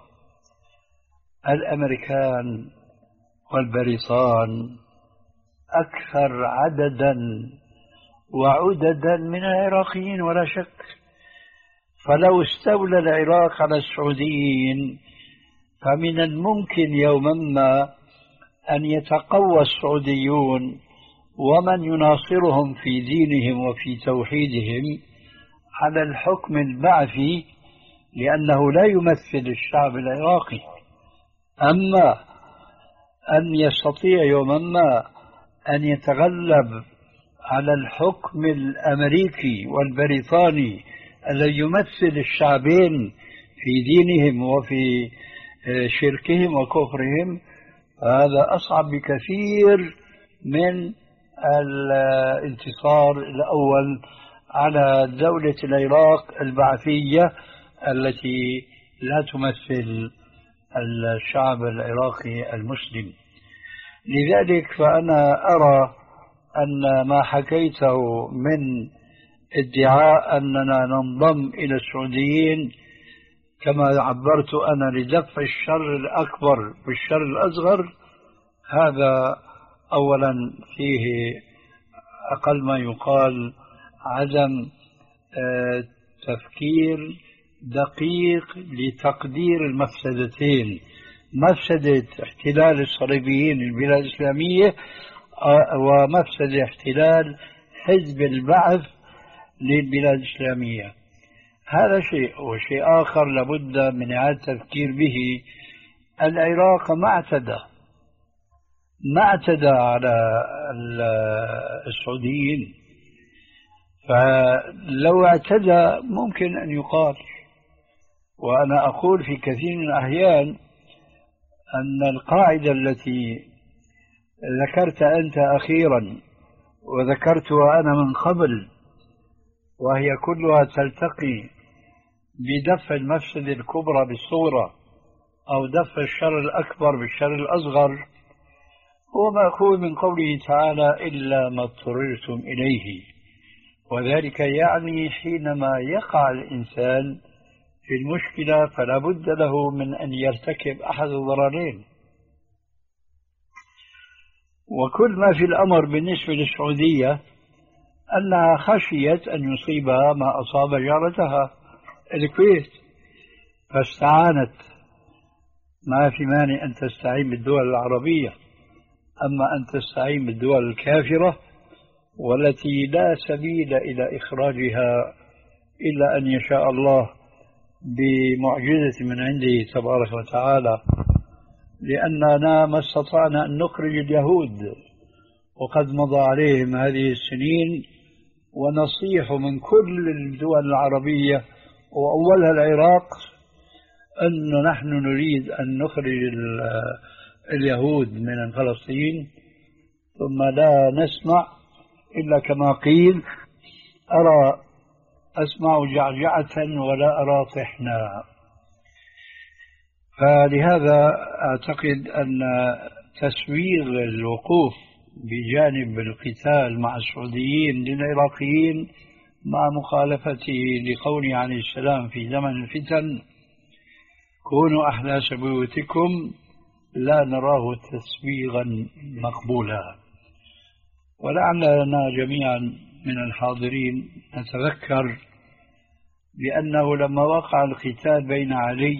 الأمريكان والبريطان أكثر عددا وعددا من العراقيين ولا شك. فلو استولى العراق على السعوديين فمن الممكن يوما ما أن يتقوى السعوديون ومن يناصرهم في دينهم وفي توحيدهم على الحكم البعثي، لأنه لا يمثل الشعب العراقي. أما أن يستطيع يوما ما أن يتغلب على الحكم الأمريكي والبريطاني الذي يمثل الشعبين في دينهم وفي شركهم وكفرهم، هذا أصعب بكثير من الانتصار الأول على دولة العراق البعثية التي لا تمثل الشعب العراقي المسلم. لذلك فأنا أرى أن ما حكيته من ادعاء أننا ننضم إلى السعوديين كما عبرت أنا لدفع الشر الأكبر بالشر الأصغر، هذا أولا فيه أقل ما يقال عدم تفكير دقيق لتقدير المفسدتين، مفسدة احتلال الصليبيين للبلاد الإسلامية ومفسدة احتلال حزب البعث للبلاد الإسلامية. هذا شيء، وشيء آخر لابد من إعادة التفكير به. العراق ما اعتدى ما اعتدى على السعوديين، فلو اعتدى ممكن أن يقال. وأنا أقول في كثير من الأحيان أن القاعدة التي ذكرت أنت أخيرا وذكرتها أنا من قبل، وهي كلها تلتقي بدفع المفسدة الكبرى بالصغرى أو دفع الشر الأكبر بالشر الأصغر، هو مأخوذ من قوله تعالى إلا ما اضطررتم إليه. وذلك يعني حينما يقع الإنسان في المشكلة فلا بد له من أن يرتكب أحد الضررين. وكل ما في الأمر بالنسبة للسعودية أنها خشيت أن يصيبها ما أصاب جارتها الكويت، فاستعانت. ما في مانع أن تستعين بالدول العربية، أما أن تستعين بالدول الكافرة والتي لا سبيل إلى إخراجها إلا أن يشاء الله بمعجزة من عنده تبارك وتعالى. لأننا ما استطعنا أن نخرج اليهود وقد مضى عليهم هذه السنين، ونصيح من كل الدول العربية وأولها العراق أن نحن نريد أن نخرج اليهود من فلسطين، ثم لا نسمع إلا كما قيل أرى أسمع جعجعة ولا أرى طحنا. فلهذا أعتقد أن تسويغ الوقوف بجانب القتال مع السعوديين للعراقيين مع مخالفته لقوله عليه السلام في زمن الفتن كونوا أحداث بيوتكم لا نراه تسويغا مقبولا. ولعلنا جميعا من الحاضرين نتذكر بأنه لما وقع القتال بين علي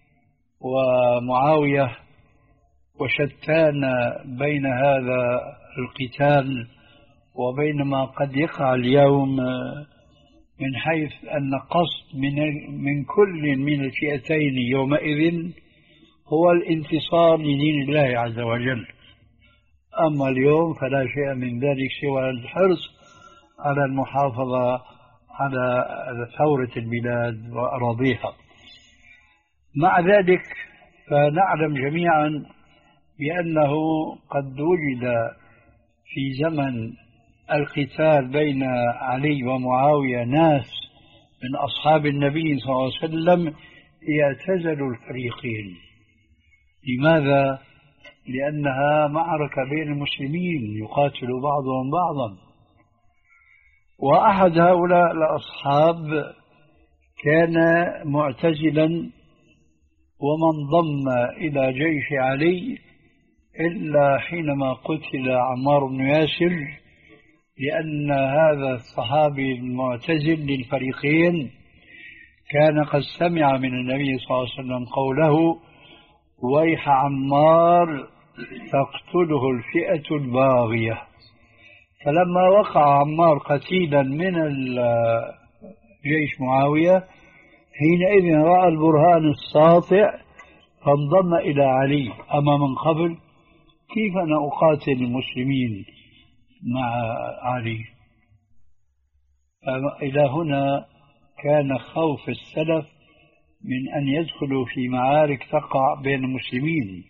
ومعاوية وشتان بين هذا القتال وبين ما قد يقع اليوم من حيث أن قصد من من كل من الفئتين يومئذ هو الانتصار لدين الله عز وجل. أما اليوم فلا شيء من ذلك سوى الحرص على المحافظة على ثورة البلاد وأراضيها. مع ذلك فنعلم جميعا بأنه قد وجد في زمن القتال بين علي ومعاوية ناس من أصحاب النبي صلى الله عليه وسلم يعتزلوا الفريقين. لماذا؟ لأنها معركة بين المسلمين يقاتل بعضهم بعضا. وأحد هؤلاء الأصحاب كان معتزلا وما انضم إلى جيش علي إلا حينما قتل عمار بن ياسر، لأن هذا الصحابي المعتزل للفريقين كان قد سمع من النبي صلى الله عليه وسلم قوله ويح عمار تقتله الفئة الباغية. فلما وقع عمار قتيلا من جيش معاوية حينئذ رأى البرهان الساطع فانضم إلى علي. أما من قبل كيف أنا أقاتل المسلمين مع علي؟ إلى هنا كان خوف السلف من أن يدخلوا في معارك تقع بين المسلمين،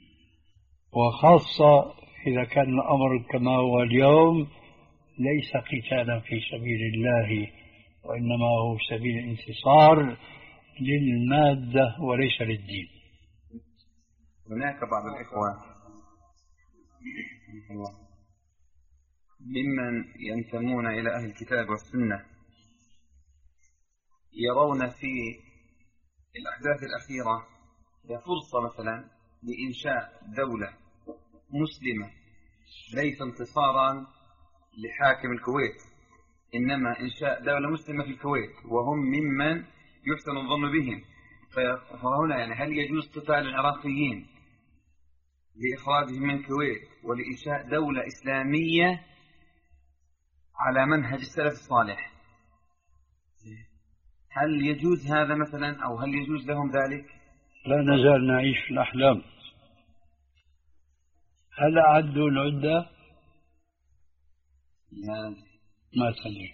وخاصة إذا كان الأمر كما هو اليوم ليس قتالا في سبيل الله، وإنما هو سبيل انتصار للمادة وليس للدين. هناك بعض الإخوة ممن ينتمون إلى أهل الكتاب والسنة يرون في الأحداث الأخيرة فرصة مثلا لإنشاء دولة مسلمة ليس انتصارا لحاكم الكويت، إنما إنشاء دولة مسلمة في الكويت وهم ممن يحسن الظن بهم. فهنا يعني هل يجوز قتال العراقيين لإخراجهم من الكويت ولإنشاء دولة إسلامية على منهج السلف الصالح؟ هل يجوز هذا مثلا أو هل يجوز لهم ذلك؟ لا نزال نعيش في الأحلام. هل أعدوا العدة؟ لا ما تدري.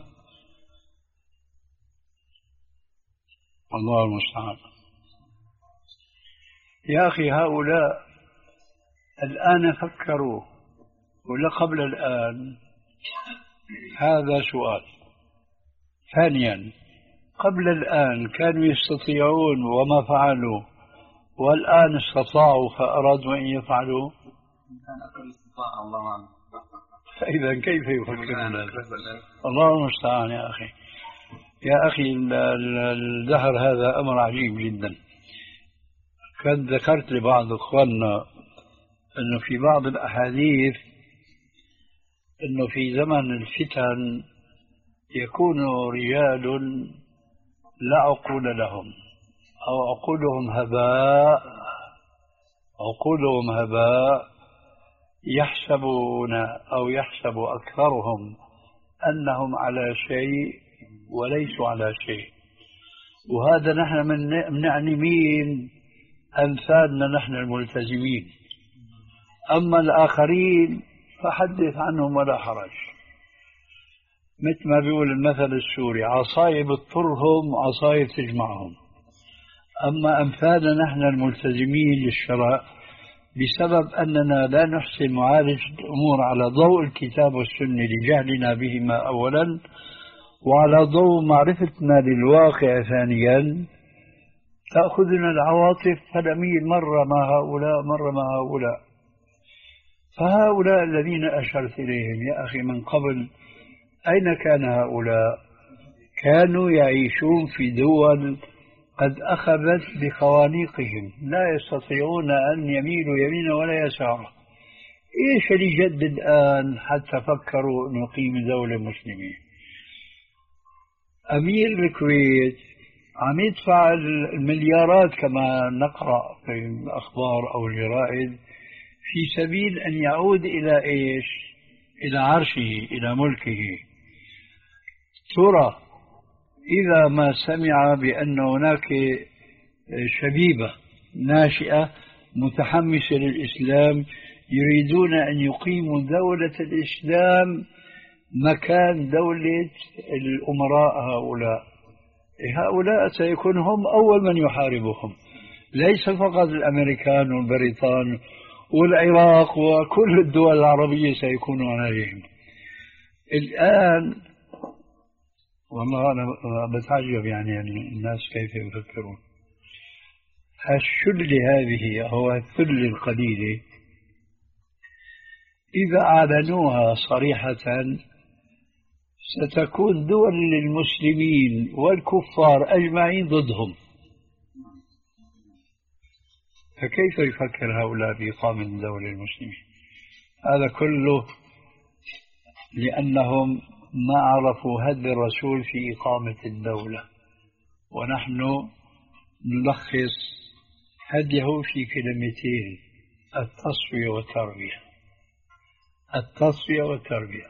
الله المستعان. يا أخي هؤلاء الآن فكروا ولا قبل الآن؟ هذا سؤال. ثانيا، قبل الآن كانوا يستطيعون وما فعلوا، والآن استطاعوا فأرادوا أن يفعلوا. فإذا كيف يفكرون؟ الله المستعان يا أخي. يا أخي الدهر هذا أمر عجيب جدا. كنت ذكرت لبعض أخواننا أنه في بعض الأحاديث أنه في زمن الفتن يكون رجال لا عقول لهم أو عقولهم هباء عقولهم هباء يحسبون أو يحسب أكثرهم أنهم على شيء وليسوا على شيء. وهذا نحن من نعني مين؟ أمثالنا نحن الملتزمين. أما الآخرين فحدث عنهم ولا حرج. مثل ما بيقول المثل السوري: عصايب تضرهم عصايب تجمعهم. أما أمثالنا نحن الملتزمين للشرع بسبب أننا لا نحسن معالجة الأمور على ضوء الكتاب والسنة لجهلنا بهما أولا، وعلى ضوء معرفتنا للواقع ثانيا، تأخذنا العواطف فنميل مرة مع هؤلاء مرة مع هؤلاء. فهؤلاء الذين أشرت إليهم يا أخي من قبل أين كان هؤلاء؟ كانوا يعيشون في دول قد أخذت بخوانيقهم، لا يستطيعون أن يميلوا يمينا ولا يسارا. إيش اللي جد الآن حتى فكروا أن يقيم دولة مسلمة؟ أمير الكويت عم يدفع المليارات كما نقرأ في الأخبار أو الجرائد في سبيل أن يعود إلى إيش؟ إلى عرشه، إلى ملكه. ترى إذا ما سمع بأن هناك شبيبة ناشئة متحمسة للإسلام يريدون أن يقيموا دولة الإسلام مكان دولة الأمراء هؤلاء، هؤلاء سيكون هم أول من يحاربهم، ليس فقط الأمريكان والبريطان والعراق وكل الدول العربية سيكونون عليهم. الآن والله أنا بتعجب يعني الناس كيف يفكرون. هالشلة هذه أو الثلة القليلة إذا أعلنوها صريحة ستكون دول للمسلمين والكفار أجمعين ضدهم. فكيف يفكر هؤلاء بإقامة دولة المسلمين؟ هذا كله لأنهم ما عرفوا هدي الرسول في إقامة الدولة، ونحن نلخص هديه في كلمتين: التصفية والتربية. التصفية والتربية.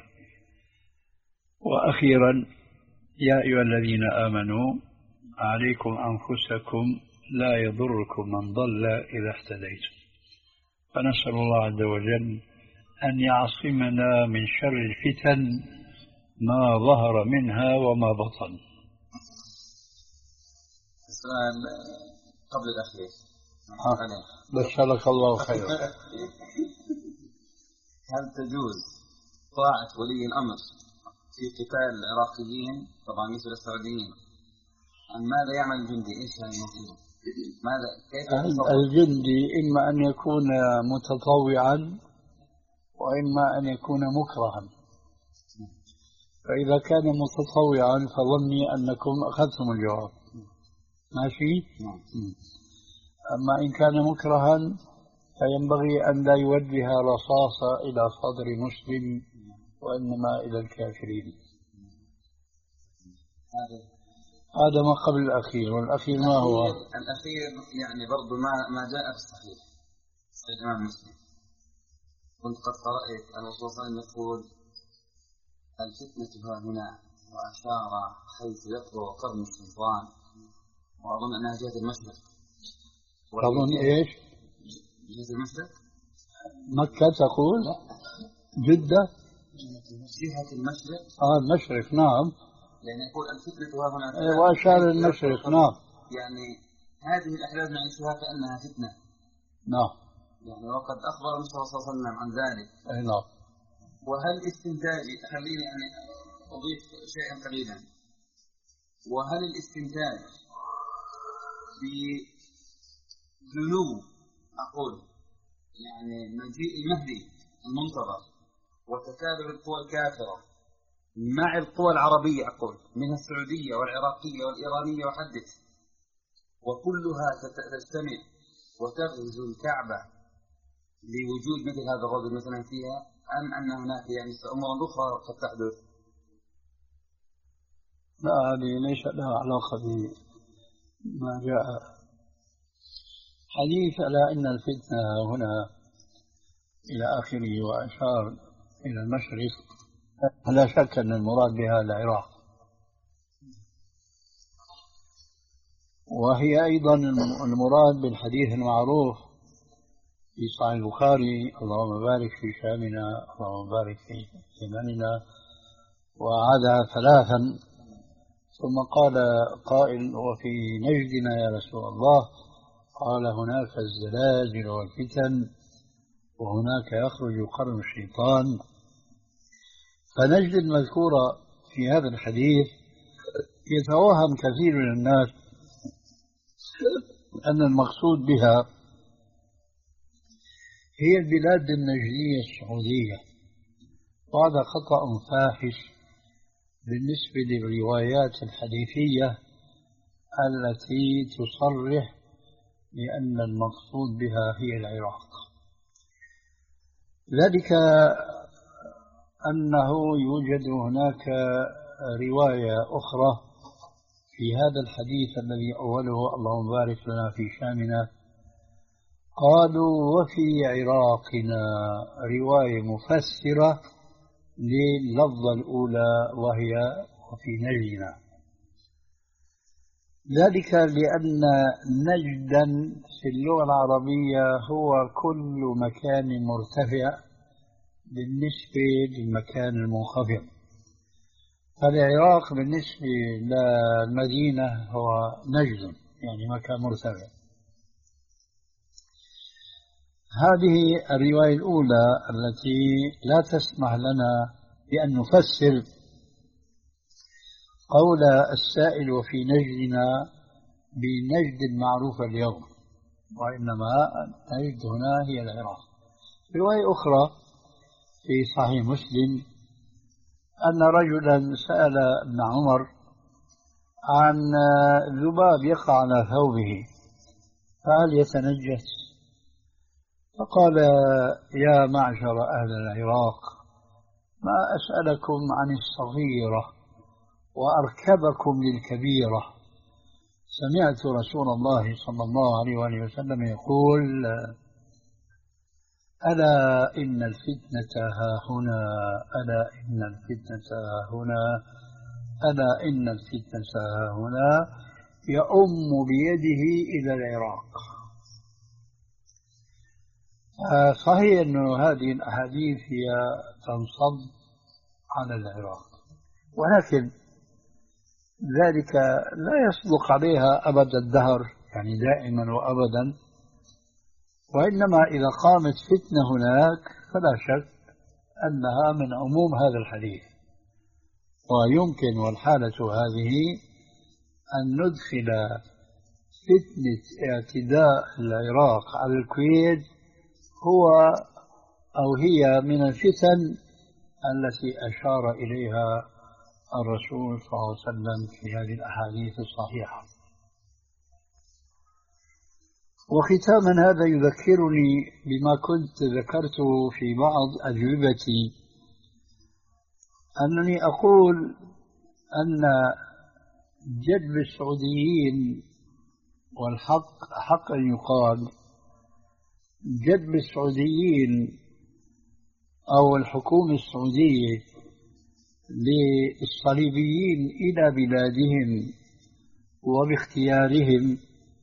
وأخيرا يا أيها الذين آمنوا عليكم أنفسكم لا يضركم من ضل إذا اهتديتم. فنسأل الله عز وجل أن يعصمنا من شر الفتن ما ظهر منها وما بطن. السؤال قبل الأخير. بشرك الله خيرا. هل تجوز طاعة ولي الأمر في قتال العراقيين طبعا مثل السعوديين؟ أم ماذا يعمل الجندي؟ إيش يعني ماذا كيف الجندي إما أن يكون متطوعا وإما أن يكون مكرها. فإذا كان متطوعا فظني أنكم أخذتم الجواب ماشي. أما إن كان مكرها فينبغي أن لا يوجه رصاصة إلى صدر مسلم وإنما إلى الكافرين. هذا ما قبل الأخير. والأخير ما هو؟ الأخير يعني برضو ما ما جاء في الصحيح صحيح الإمام مسلم. كنت قد قرأت أن الرسول صلى الله عليه وسلم يقول الفتنة ها هنا، وأشار حيث يطلع قرن الشيطان، وأظن أنها جهة المشرق. تظن إيش؟ جهة المشرق؟ مكة تقول؟ جدة؟ جهة المشرق. آه المشرق نعم. يعني يقول الفتنة ها هنا وأشار المشرق نعم. يعني هذه الأحداث نعيشها كأنها فتنة. نعم. يعني وقد أخبر النبي صلى الله عليه وسلم عن ذلك. أي نعم. وهل استنتاجي خليني يعني أضيف شيئا قليلا. وهل الاستنتاج بذنوب أقول يعني مجيء المهدي المنتظر وتكابل القوى الكافرة مع القوى العربية أقول من السعودية والعراقية والإيرانية وحدث وكلها تجتمع وتغزو الكعبة لوجود مثل هذا الرجل مثلا فيها، أم أن هناك يعني أمور أخرى قد تحدث؟ لا هذه ليس لها علاقة بما جاء حديث على أن الفتنة هنا إلى آخره وأشار إلى المشرق. لا شك أن المراد بها العراق، وهي أيضا المراد بالحديث المعروف في صحيح البخاري اللهم بارك في شامنا اللهم بارك في يمننا، وعادها ثلاثا ثم قال قائل وفي نجدنا يا رسول الله؟ قال هناك الزلازل والفتن وهناك يخرج قرن الشيطان. فنجد المذكورة في هذا الحديث يتوهم كثير من الناس أن المقصود بها هي البلاد النجدية السعودية، وهذا خطأ فاحش بالنسبة للروايات الحديثية التي تصرح بأن المقصود بها هي العراق. ذلك أنه يوجد هناك رواية أخرى في هذا الحديث الذي أوله اللهم بارك لنا في شامنا، قالوا وفي عراقنا، رواية مفسرة لللفظة الأولى وهي وفي نجدنا. ذلك لأن نجدا في اللغة العربية هو كل مكان مرتفع بالنسبة للمكان المنخفض، فالعراق بالنسبة للمدينة هو نجد يعني مكان مرتفع. هذه الرواية الأولى التي لا تسمح لنا بأن نفسر قول السائل وفي نجدنا بنجد المعروفة اليوم، وإنما نجد هنا هي العراق. رواية أخرى في صحيح مسلم أن رجلا سأل ابن عمر عن ذباب يقع على ثوبه فهل يتنجس؟ فقال يا معشر أهل العراق ما أسألكم عن الصغيرة وأركبكم للكبيرة، سمعت رسول الله صلى الله عليه وآله وسلم يقول ألا إن الفتنة ها هنا، ألا إن الفتنة ها هنا، ألا إن الفتنة ها هنا، يؤم بيده إلى العراق. صحيح أن هذه الأحاديث هي تنصب على العراق، ولكن ذلك لا يصدق عليها أبد الدهر، يعني دائما وأبدا، وإنما إذا قامت فتنة هناك فلا شك أنها من عموم هذا الحديث. ويمكن والحالة هذه أن ندخل فتنة اعتداء العراق على الكويت هو أو هي من الفتن التي أشار إليها الرسول صلى الله عليه وسلم في هذه الأحاديث الصحيحة. وختاما هذا يذكرني بما كنت ذكرته في بعض أجوبتي، أنني أقول أن جذب السعوديين، والحق حقا يقال جذب السعوديين أو الحكومة السعودية للصليبيين إلى بلادهم وباختيارهم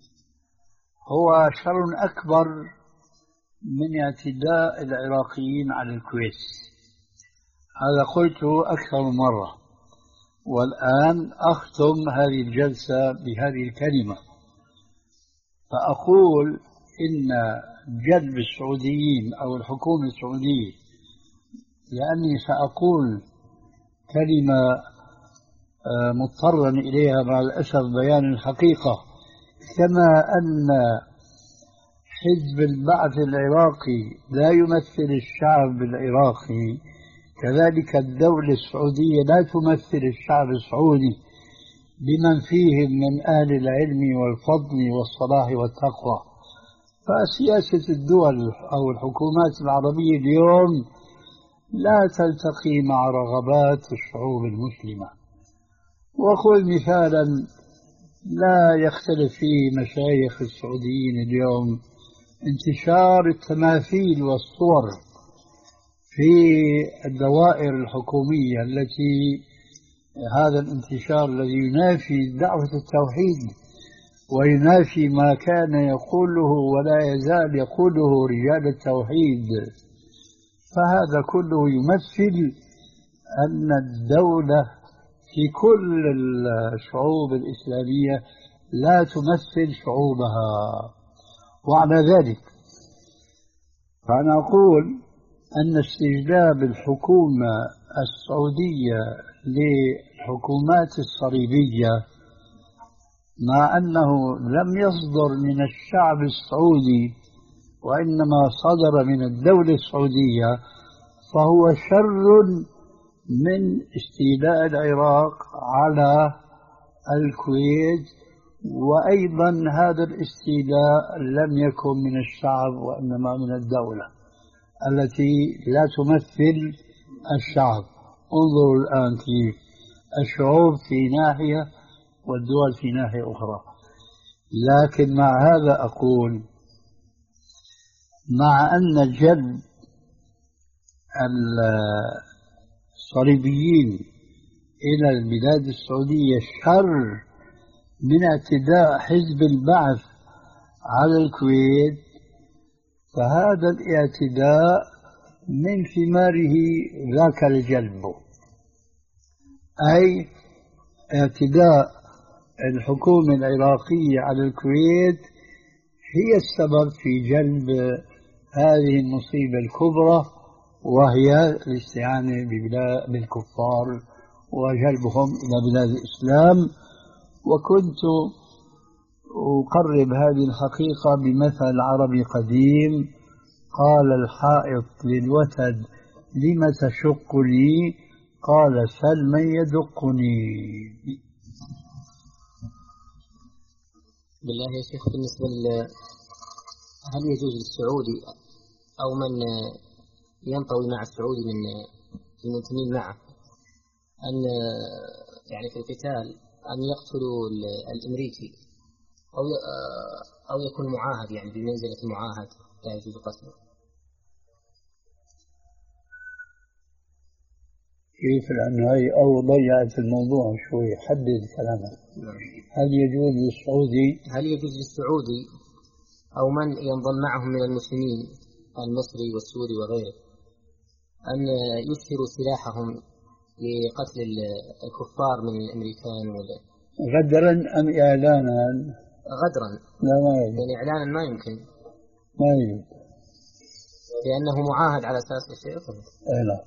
هو شر أكبر من اعتداء العراقيين على الكويت. هذا قلته أكثر من مرة، والآن أختم هذه الجلسة بهذه الكلمة، فأقول إن جذب السعوديين أو الحكومة السعودية، لأني سأقول كلمة مضطرا إليها مع الأسف بيان الحقيقة، كما أن حزب البعث العراقي لا يمثل الشعب العراقي، كذلك الدولة السعودية لا تمثل الشعب السعودي بمن فيهم من أهل العلم والفضل والصلاح والتقوى. فسياسة الدول أو الحكومات العربية اليوم لا تلتقي مع رغبات الشعوب المسلمة. وأقول مثالا لا يختلف فيه مشايخ السعوديين اليوم، انتشار التماثيل والصور في الدوائر الحكومية، التي هذا الانتشار الذي ينافي دعوة التوحيد وينافي ما كان يقوله ولا يزال يقوله رجال التوحيد. فهذا كله يمثل أن الدولة في كل الشعوب الإسلامية لا تمثل شعوبها. وعلى ذلك فأنا أقول أن استجلاب الحكومة السعودية للحكومات الصليبية، مع أنه لم يصدر من الشعب السعودي وإنما صدر من الدولة السعودية، فهو شر من استيلاء العراق على الكويت. وأيضا هذا الاستيلاء لم يكن من الشعب وإنما من الدولة التي لا تمثل الشعب. انظروا الآن كيف الشعوب في ناحية والدول في ناحية أخرى. لكن مع هذا أقول، مع أن جلب الصليبيين إلى البلاد السعودية شر من اعتداء حزب البعث على الكويت، فهذا الاعتداء من ثماره ذاك الجلب، أي اعتداء الحكومة العراقية على الكويت هي السبب في جلب هذه المصيبة الكبرى، وهي الاستعانة بالكفار وجلبهم إلى بلاد الإسلام. وكنت أقرب هذه الحقيقة بمثل عربي قديم قال الحائط للوتد لم تشقني؟ قال سل من يدقني. بالله يا شيخ، بالنسبة ل هل يجوز للسعودي أو من ينطوي مع السعودي من المنتمين معه أن يعني في القتال أن يقتلوا الأمريكي أو أو يكون معاهد، يعني بمنزلة معاهد لا يجوز قتله؟ كيف؟ لأنه هي أو ضيعت الموضوع شوي. حدد كلامك. هل يجوز للسعودي هل يجوز للسعودي أو من ينضم معهم من المسلمين المصري والسوري وغيره أن يسهروا سلاحهم لقتل الكفار من الأمريكان؟ غدرا أم إعلانا؟ غدرا. لا ما يجوز. يعني إعلانا ما يمكن. ما يجوز لأنه معاهد على أساس الشيء. لا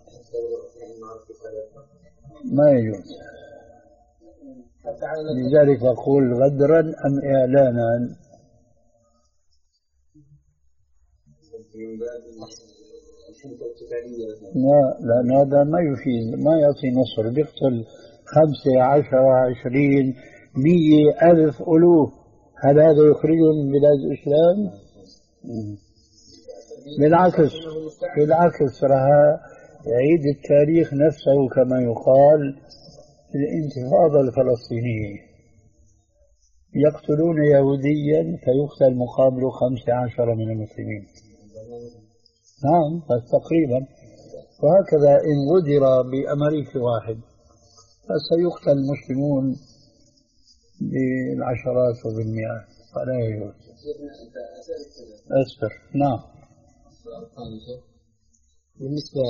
ما يجوز. لذلك أقول غدرا أم إعلانا. لا لأن هذا ما يفيد، ما يعطي نصر. بيقتل خمسة عشر عشرين مية ألف ألوف، هل هذا يخرجهم من بلاد الإسلام؟ بالعكس بالعكس راح يعيد التاريخ نفسه كما يقال في الانتفاضة الفلسطينية. يقتلون يهوديا فيقتل مقابله خمسة عشر من المسلمين. نعم بس تقريبا. وهكذا إن غدر بأمريكي واحد فسيقتل المسلمون بالعشرات وبالمئات، فلا يجوز. أسفر. نعم. بالنسبة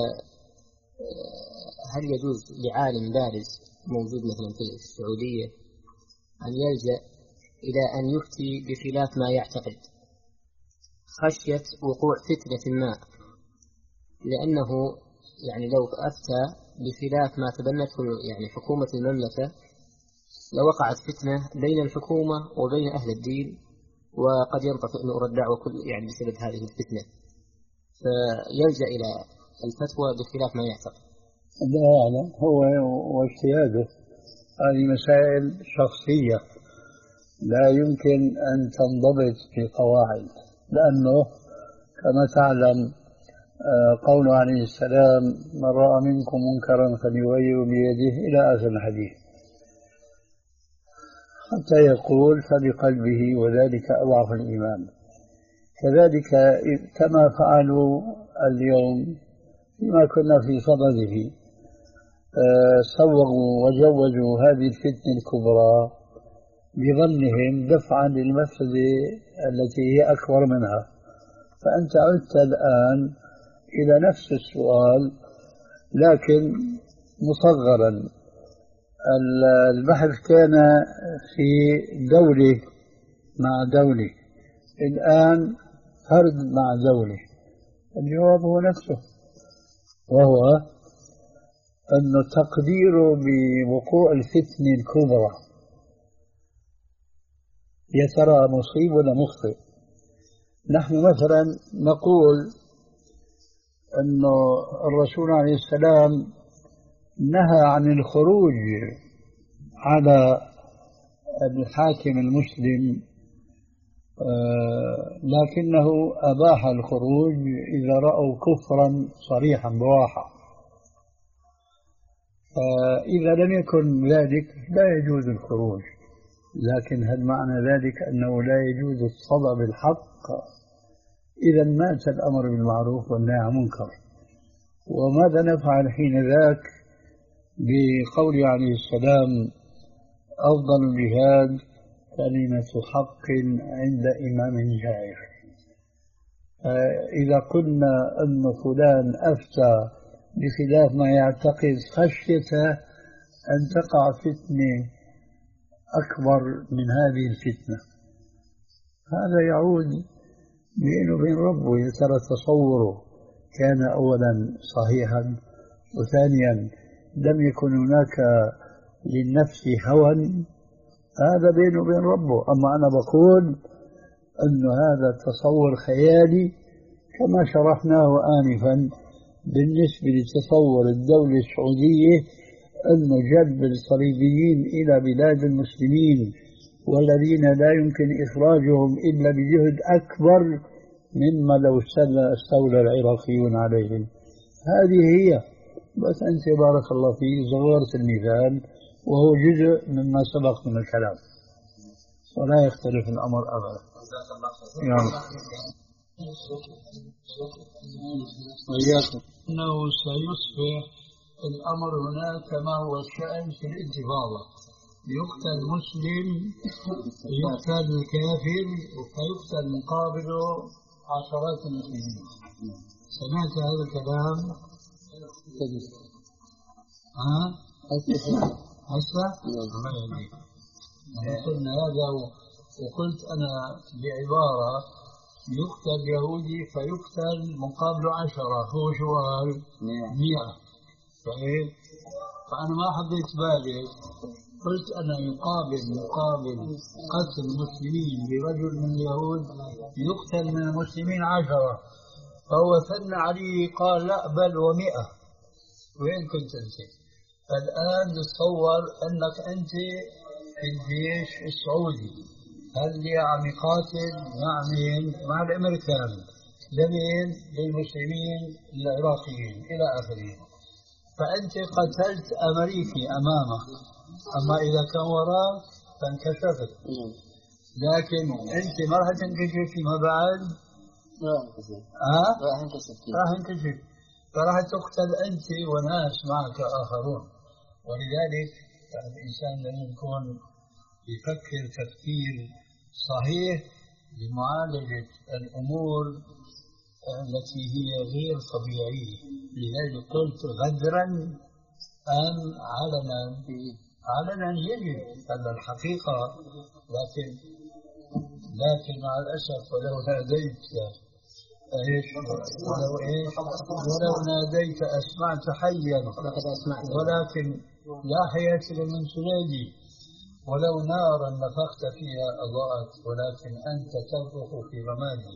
هل يجوز لعالم بارز موجود مثلا في السعودية أن يلجأ إلى أن يفتي بخلاف ما يعتقد خشية وقوع فتنة ما؟ لأنه يعني لو أفتى بخلاف ما تبنته يعني حكومة المملكة لوقعت فتنة بين الحكومة وبين أهل الدين، وقد ينطفئ نور الدعوة كل يعني بسبب هذه الفتنة، فيلجأ إلى الفتوى بخلاف ما يعتقد. لا أعلم هو واجتهاده. هذه مسائل شخصية لا يمكن أن تنضبط بقواعد، لأنه كما تعلم قوله عليه السلام من رأى منكم منكرا فليغيره بيده إلى آخر الحديث، حتى يقول فبقلبه وذلك أضعف الإيمان. كذلك كما فعلوا اليوم فيما كنا في صدده، سوغوا وجوزوا هذه الفتنة الكبرى بظنهم دفعا للمفسدة التي هي أكبر منها. فأنت عدت الآن إلى نفس السؤال لكن مصغرا. البحث كان في دولة مع دولة، الآن فرد مع دولة. الجواب هو نفسه، وهو أن تقديره بوقوع الفتنة الكبرى يا ترى مصيب ولا مخطئ. نحن مثلا نقول أن الرسول عليه السلام نهى عن الخروج على الحاكم المسلم، لكنه أباح الخروج إذا رأوا كفرا صريحا بواحة. فإذا لم يكن ذلك لا يجوز الخروج، لكن هل معنى ذلك أنه لا يجوز الصدى بالحق؟ إذا مات الأمر بالمعروف والنهي عن المنكر. وماذا نفعل حين ذاك بقول عليه السلام أفضل الجهاد كلمة حق عند إمام جائر؟ إذا قلنا أن فلان أفتى بخلاف ما يعتقد خشية أن تقع فتنة أكبر من هذه الفتنة، هذا يعود بينه وبين ربه. يا ترى تصوره كان أولا صحيحا، وثانيا لم يكن هناك للنفس هوى، هذا بينه وبين ربه. أما أنا بقول أن هذا تصور خيالي كما شرحناه آنفا بالنسبة لتصور الدولة السعودية أنه جلب الصليبيين إلى بلاد المسلمين والذين لا يمكن إخراجهم إلا بجهد أكبر مما لو استولى العراقيون عليهم. هذه هي. بس أنت بارك الله فيك صغرت المثال وهو جزء مما سبق من الكلام، ولا يختلف الأمر أبدا. وإياكم. أنه سيصبح الأمر هناك كما هو الشأن في الانتفاضة، يقتل مسلم يقتل الكافر ويقتل مقابله عشرات المسلمين. سمعت هذا الكلام؟ ها؟ هسه؟ قلنا هذا وقلت أنا بعبارة يقتل يهودي فيقتل مقابله عشرة، هو شو قال؟ مئة. صحيح؟ فأنا ما حطيت بالي، قلت أنا يقابل مقابل قتل المسلمين برجل من اليهود يقتل من المسلمين عشرة، فهو ثنى عليه قال لا بل ومئة. وين كنت أنت؟ الآن نتصور أنك أنت في الجيش السعودي، هل عم يقاتل مع مين؟ مع الأمريكان، لمين؟ للمسلمين العراقيين إلى آخره. فأنت قتلت أمريكي أمامك، أما إذا كان وراك فانكشفت، لكن أنت ما راح تنكشف فيما بعد. ها؟ راح انكشف، فراح تقتل أنت وناس معك آخرون. ولذلك الإنسان لازم يكون يفكر تفكير صحيح لمعالجة الأمور التي هي غير طبيعية. لذلك قلت غدرا أم علنا؟ علنا يجب هذا الحقيقة، لكن لكن مع الأسف ولو ناديت ايش ولو ايش ولو ناديت أسمعت حيا ولكن لا حياة لمن تنادي، ولو نارا نفخت فيها أضاءت ولكن أنت تنفخ في رمادي.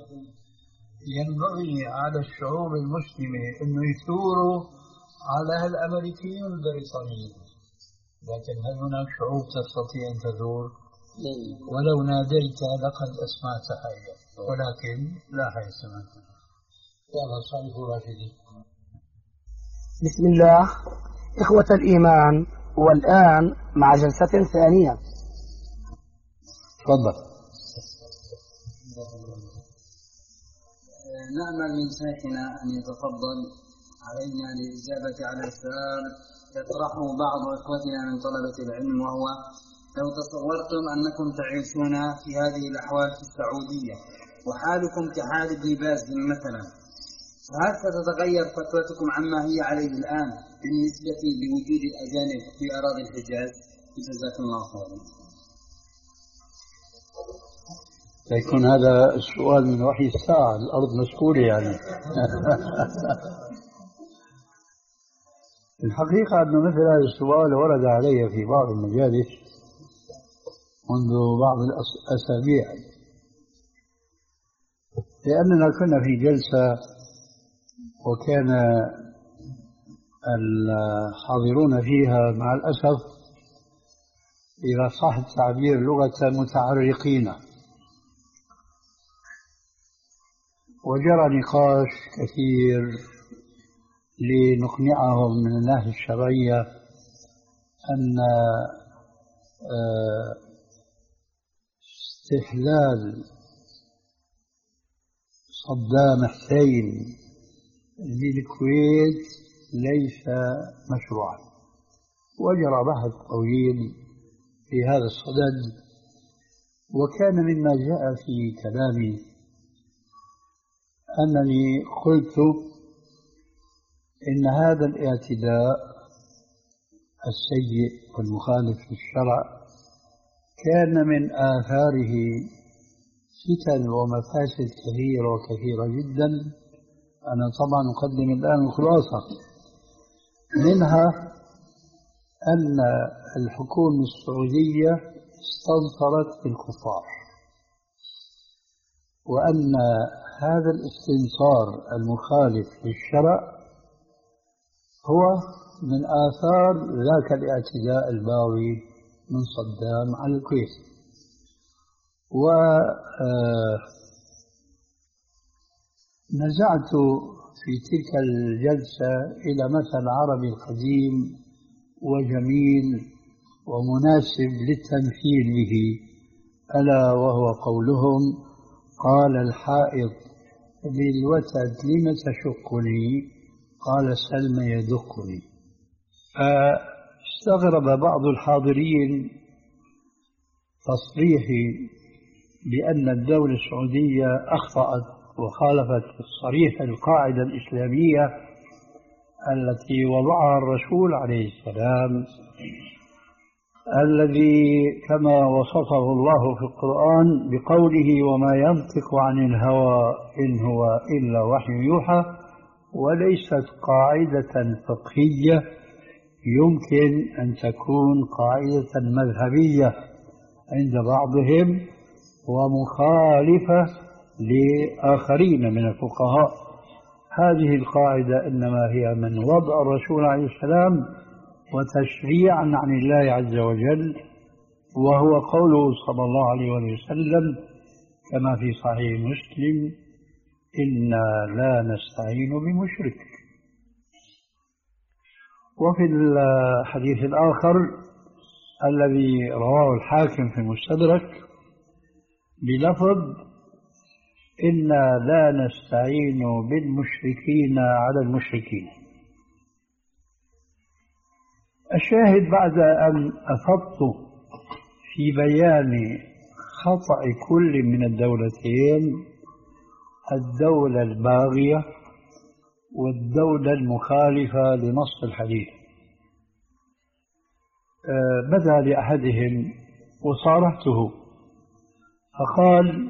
ينبغي على الشعوب المسلمة أنه يثوروا على الأمريكيين والبريطانيين، لكن هل هناك شعوب تستطيع أن تثور؟ ولو ناديت لقد أسمعت حيا ولكن لا حياة سمعت. يلا صالحوا راشدين. بسم الله. إخوة الإيمان، والآن مع جلسة ثانية. تفضل. نأمل من شيخنا أن يتفضل علينا للإجابة على سؤال يطرحه بعض إخوتنا من طلبة العلم، وهو لو تصورتم أنكم تعيشون في هذه الأحوال في السعودية وحالكم كحال ابن باز مثلا، فهل ستتغير فتوتكم عما هي عليه الآن بالنسبة لوجود الأجانب في أراضي الحجاز؟ جزاكم الله خيرا. يكون هذا السؤال من وحي الساعة، الأرض مسؤولة يعني. الحقيقة أنه مثل هذا السؤال ورد علي في بعض المجالس منذ بعض الأسابيع، لأننا كنا في جلسة وكان الحاضرون فيها مع الأسف إذا صح التعبير لغة متعرقين، وجرى نقاش كثير لنقنعهم من الناحية الشرعية أن استحلال صدام حسين للكويت ليس مشروعا. وجرى بحث طويل في هذا الصدد، وكان مما جاء في كلامي أنني قلت إن هذا الاعتداء السيء والمخالف للشرع كان من آثاره فتن ومفاسد كثيرة وكثيرة جدا. أنا طبعا أقدم الآن الخلاصة منها أن الحكومة السعودية استنصرت بالكفار، وأن هذا الاستنصار المخالف للشرع هو من آثار ذاك الاعتداء الباغي من صدام على الكويت. ونزعت في تلك الجلسة إلى مثل عربي قديم وجميل ومناسب للتمثيل به، ألا وهو قولهم: قال الحائط للوتد لم تشقني؟ قال سلم يدقني. استغرب بعض الحاضرين تصريحي بأن الدولة السعودية أخطأت وخالفت صريح القاعدة الإسلامية التي وضعها الرسول عليه السلام، الذي كما وصفه الله في القرآن بقوله وما ينطق عن الهوى إن هو إلا وحي يوحى، وليست قاعدة فقهية يمكن أن تكون قاعدة مذهبية عند بعضهم ومخالفة لآخرين من الفقهاء. هذه القاعدة إنما هي من وضع الرسول عليه السلام وتشريعا عن الله عز وجل، وهو قوله صلى الله عليه وسلم كما في صحيح مسلم إنا لا نستعين بمشرك. وفي الحديث الآخر الذي رواه الحاكم في المستدرك بلفظ إنا لا نستعين بالمشركين على المشركين. الشاهد بعد أن أفضت في بيان خطأ كل من الدولتين، الدولة الباغية والدولة المخالفة لنص الحديث، بدا لأحدهم وصارحته فقال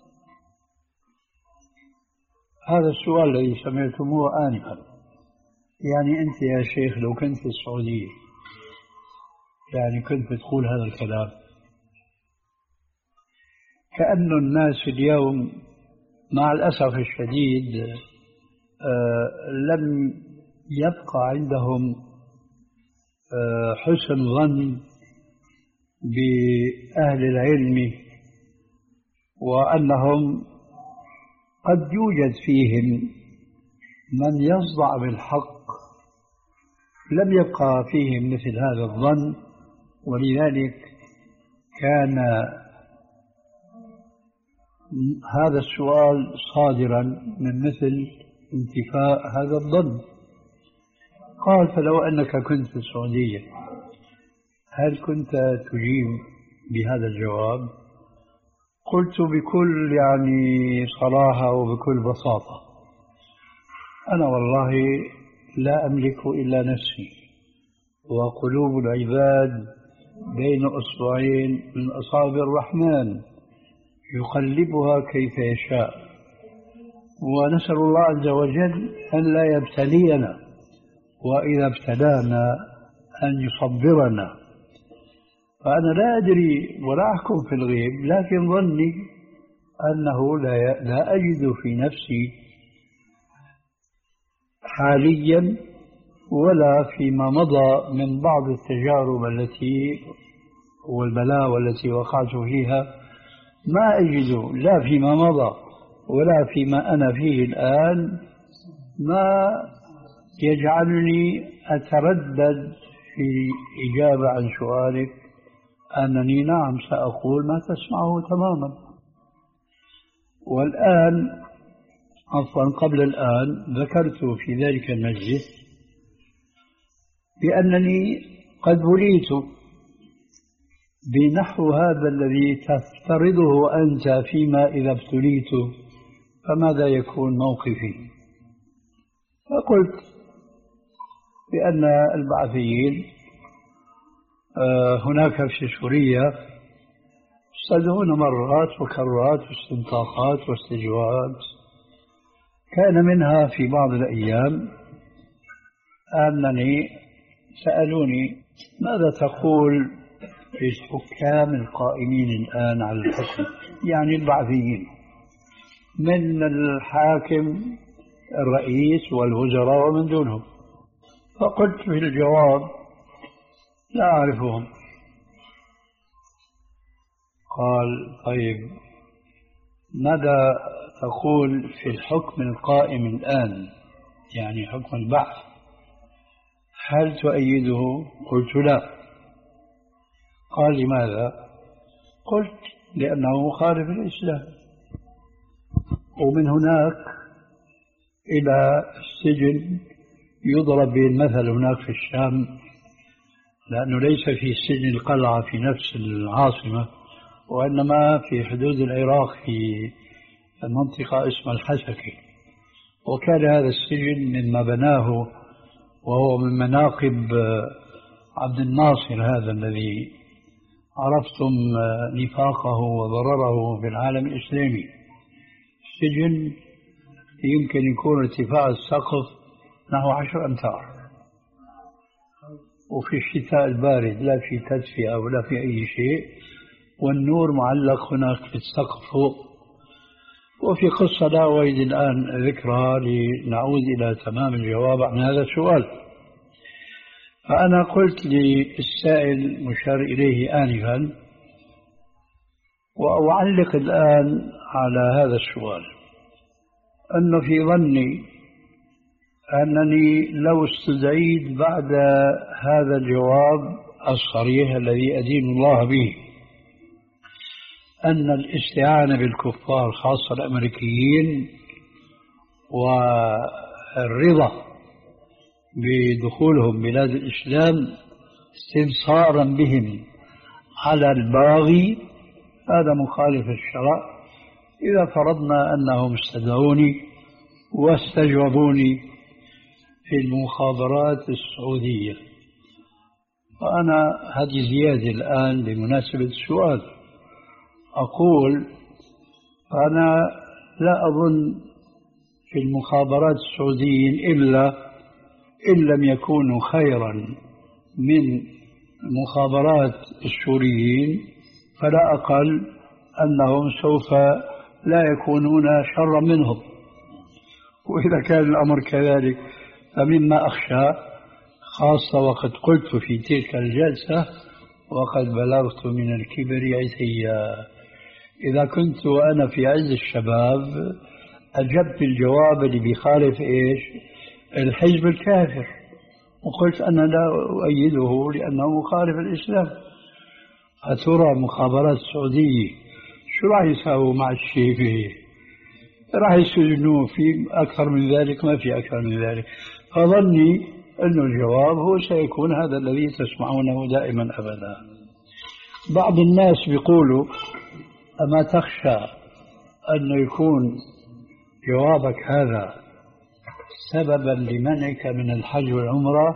هذا السؤال الذي سمعتموه آنفا، يعني أنت يا شيخ لو كنت في السعودية يعني كنت تقول هذا الكلام؟ كأن الناس اليوم مع الأسف الشديد لم يبقى عندهم حسن ظن بأهل العلم، وأنهم قد يوجد فيهم من يصدع بالحق، لم يبقى فيهم مثل هذا الظن، ولذلك كان هذا السؤال صادرا من مثل انتفاء هذا الظن. قال فلو أنك كنت في السعودية هل كنت تجيب بهذا الجواب؟ قلت بكل يعني صراحة وبكل بساطة أنا والله لا أملك إلا نفسي، وقلوب العباد بين أصبعين من أصابع الرحمن يقلبها كيف يشاء، ونسأل الله عز وجل أن لا يبتلينا، وإذا ابتلانا أن يصبرنا. فأنا لا أدري ولا أحكم في الغيب، لكن ظني أنه لا, لا أجد في نفسي حاليا ولا فيما مضى من بعض التجارب التي والبلاوى التي وقعت فيها، ما أجد لا فيما مضى ولا فيما أنا فيه الآن ما يجعلني أتردد في إجابة عن سؤالك أنني نعم سأقول ما تسمعه تماما. والآن عفوا قبل الآن ذكرت في ذلك المجلس بأنني قد بليت بنحو هذا الذي تفترضه أنت فيما إذا ابتليت فماذا يكون موقفي؟ فقلت بأن البعثيين هناك في سوريا يستدعون مرات وكرات واستنطاقات واستجوابات. كان منها في بعض الأيام أنني سألوني ماذا تقول في الحكام القائمين الآن على الحكم، يعني البعثيين، من الحاكم الرئيس والوزراء ومن دونهم. فقلت في الجواب لا أعرفهم. قال طيب ماذا تقول في الحكم القائم الآن، يعني حكم البعث، هل تؤيده؟ قلت لا. قال لماذا؟ قلت لأنه مخالف الإسلام، ومن هناك إلى السجن يضرب به المثل هناك في الشام لأنه ليس في سجن القلعة في نفس العاصمة، وإنما في حدود العراق في منطقة اسمها الحسكة. وكان هذا السجن مما بناه وهو من مناقب عبد الناصر هذا الذي عرفتم نفاقه وضرره في العالم الإسلامي. السجن يمكن يكون ارتفاع السقف نحو عشر أمتار، وفي الشتاء البارد لا في تدفئة ولا في أي شيء، والنور معلق هناك في السقف فوق. وفي قصة لا أريد الآن ذكرها لنعود إلى تمام الجواب عن هذا السؤال. فأنا قلت للسائل مشار إليه آنفا، وأعلق الآن على هذا السؤال، أنه في ظني أنني لو استدعيت بعد هذا الجواب الصريح الذي أدين الله به أن الاستعانة بالكفار خاصة الأمريكيين والرضا بدخولهم بلاد الإسلام استنصارا بهم على الباغي هذا مخالف الشرع. إذا فرضنا أنهم استدعوني واستجوبوني في المخابرات السعودية، فأنا هذه زيادة الآن بمناسبة السؤال أقول أنا لا أظن في المخابرات السعوديين إلا إن لم يكونوا خيرا من مخابرات السوريين فلا أقل أنهم سوف لا يكونون شرا منهم. وإذا كان الأمر كذلك فمما أخشى، خاصة وقد قلت في تلك الجلسة وقد بلغت من الكبر عتيا، إذا كنت وأنا في عز الشباب أجبت الجواب اللي بيخالف إيش الحزب الكافر، وقلت أنا لا أؤيده لأنه مخالف الإسلام. أترى مخابرات السعودية شو راح يساووا مع الشيء؟ راح يسجنوه في أكثر من ذلك؟ ما في أكثر من ذلك. فظني أن الجواب هو سيكون هذا الذي تسمعونه دائما أبدا. بعض الناس بيقولوا أما تخشى أن يكون جوابك هذا سببا لمنعك من الحج والعمرة؟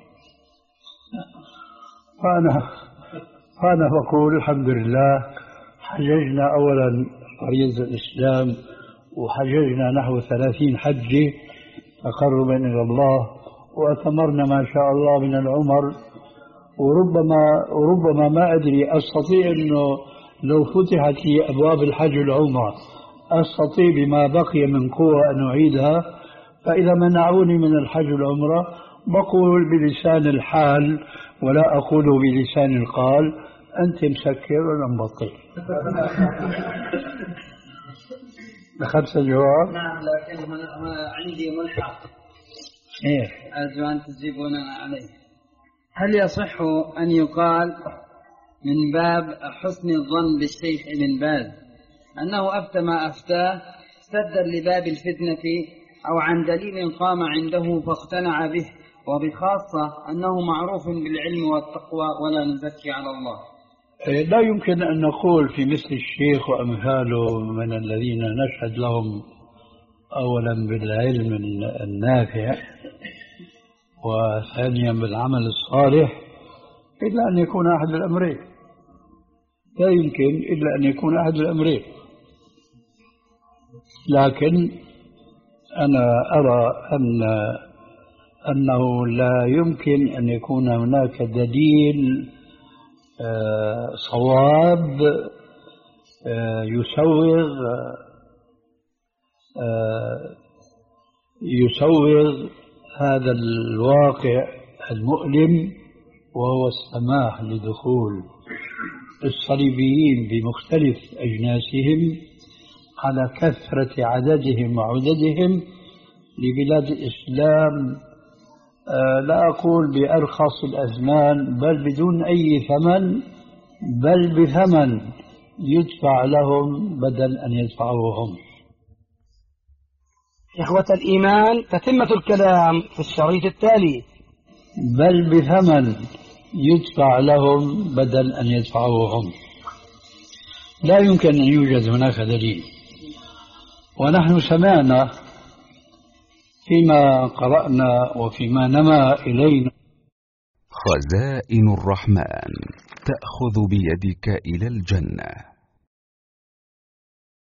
فأنا فأنا بقول الحمد لله، حججنا أولا فريضة الإسلام، وحججنا نحو ثلاثين حجة تقربا إلى الله، وأتمرنا ما شاء الله من العمر، وربما وربما ما أدري أستطيع أنه لو فتحت لي أبواب الحج والعمرة أستطيع بما بقي من قوة أن أعيدها. فإذا منعوني من الحج والعمرة بقول بلسان الحال ولا أقول بلسان القال أنت مسكر ولا مبطل. أخذت الجواب؟ نعم، لكن هنا عندي ملحق إيه؟ أرجو أن تجيبون عليه. هل يصح أن يقال من باب حسن الظن بالشيخ ابن باز أنه أفتى ما أفتاه سدا لباب الفتنة أو عن دليل قام عنده فاقتنع به، وبخاصة أنه معروف بالعلم والتقوى ولا نزكي على الله؟ لا يمكن أن نقول في مثل الشيخ وأمثاله من الذين نشهد لهم أولا بالعلم النافع وثانيا بالعمل الصالح إلا أن يكون أحد الأمرين. لا يمكن إلا أن يكون أحد الأمرين. لكن أنا أرى أن أنه لا يمكن أن يكون هناك دليل صواب يسوغ يسوغ هذا الواقع المؤلم، وهو السماح لدخول الصليبيين بمختلف أجناسهم على كثرة عددهم وعددهم لبلاد الإسلام، لا أقول بأرخص الأثمان بل بدون أي ثمن، بل بثمن يدفع لهم بدل أن يدفعوهم. إخوة الإيمان، تتمة الكلام في الشريط التالي. بل بثمن يدفع لهم بدل أن يدفعوا هم. لا يمكن أن يوجد هناك دليل. ونحن سمعنا فيما قرأنا وفيما نما إلينا. خزائن الرحمن تأخذ بيدك إلى الجنة.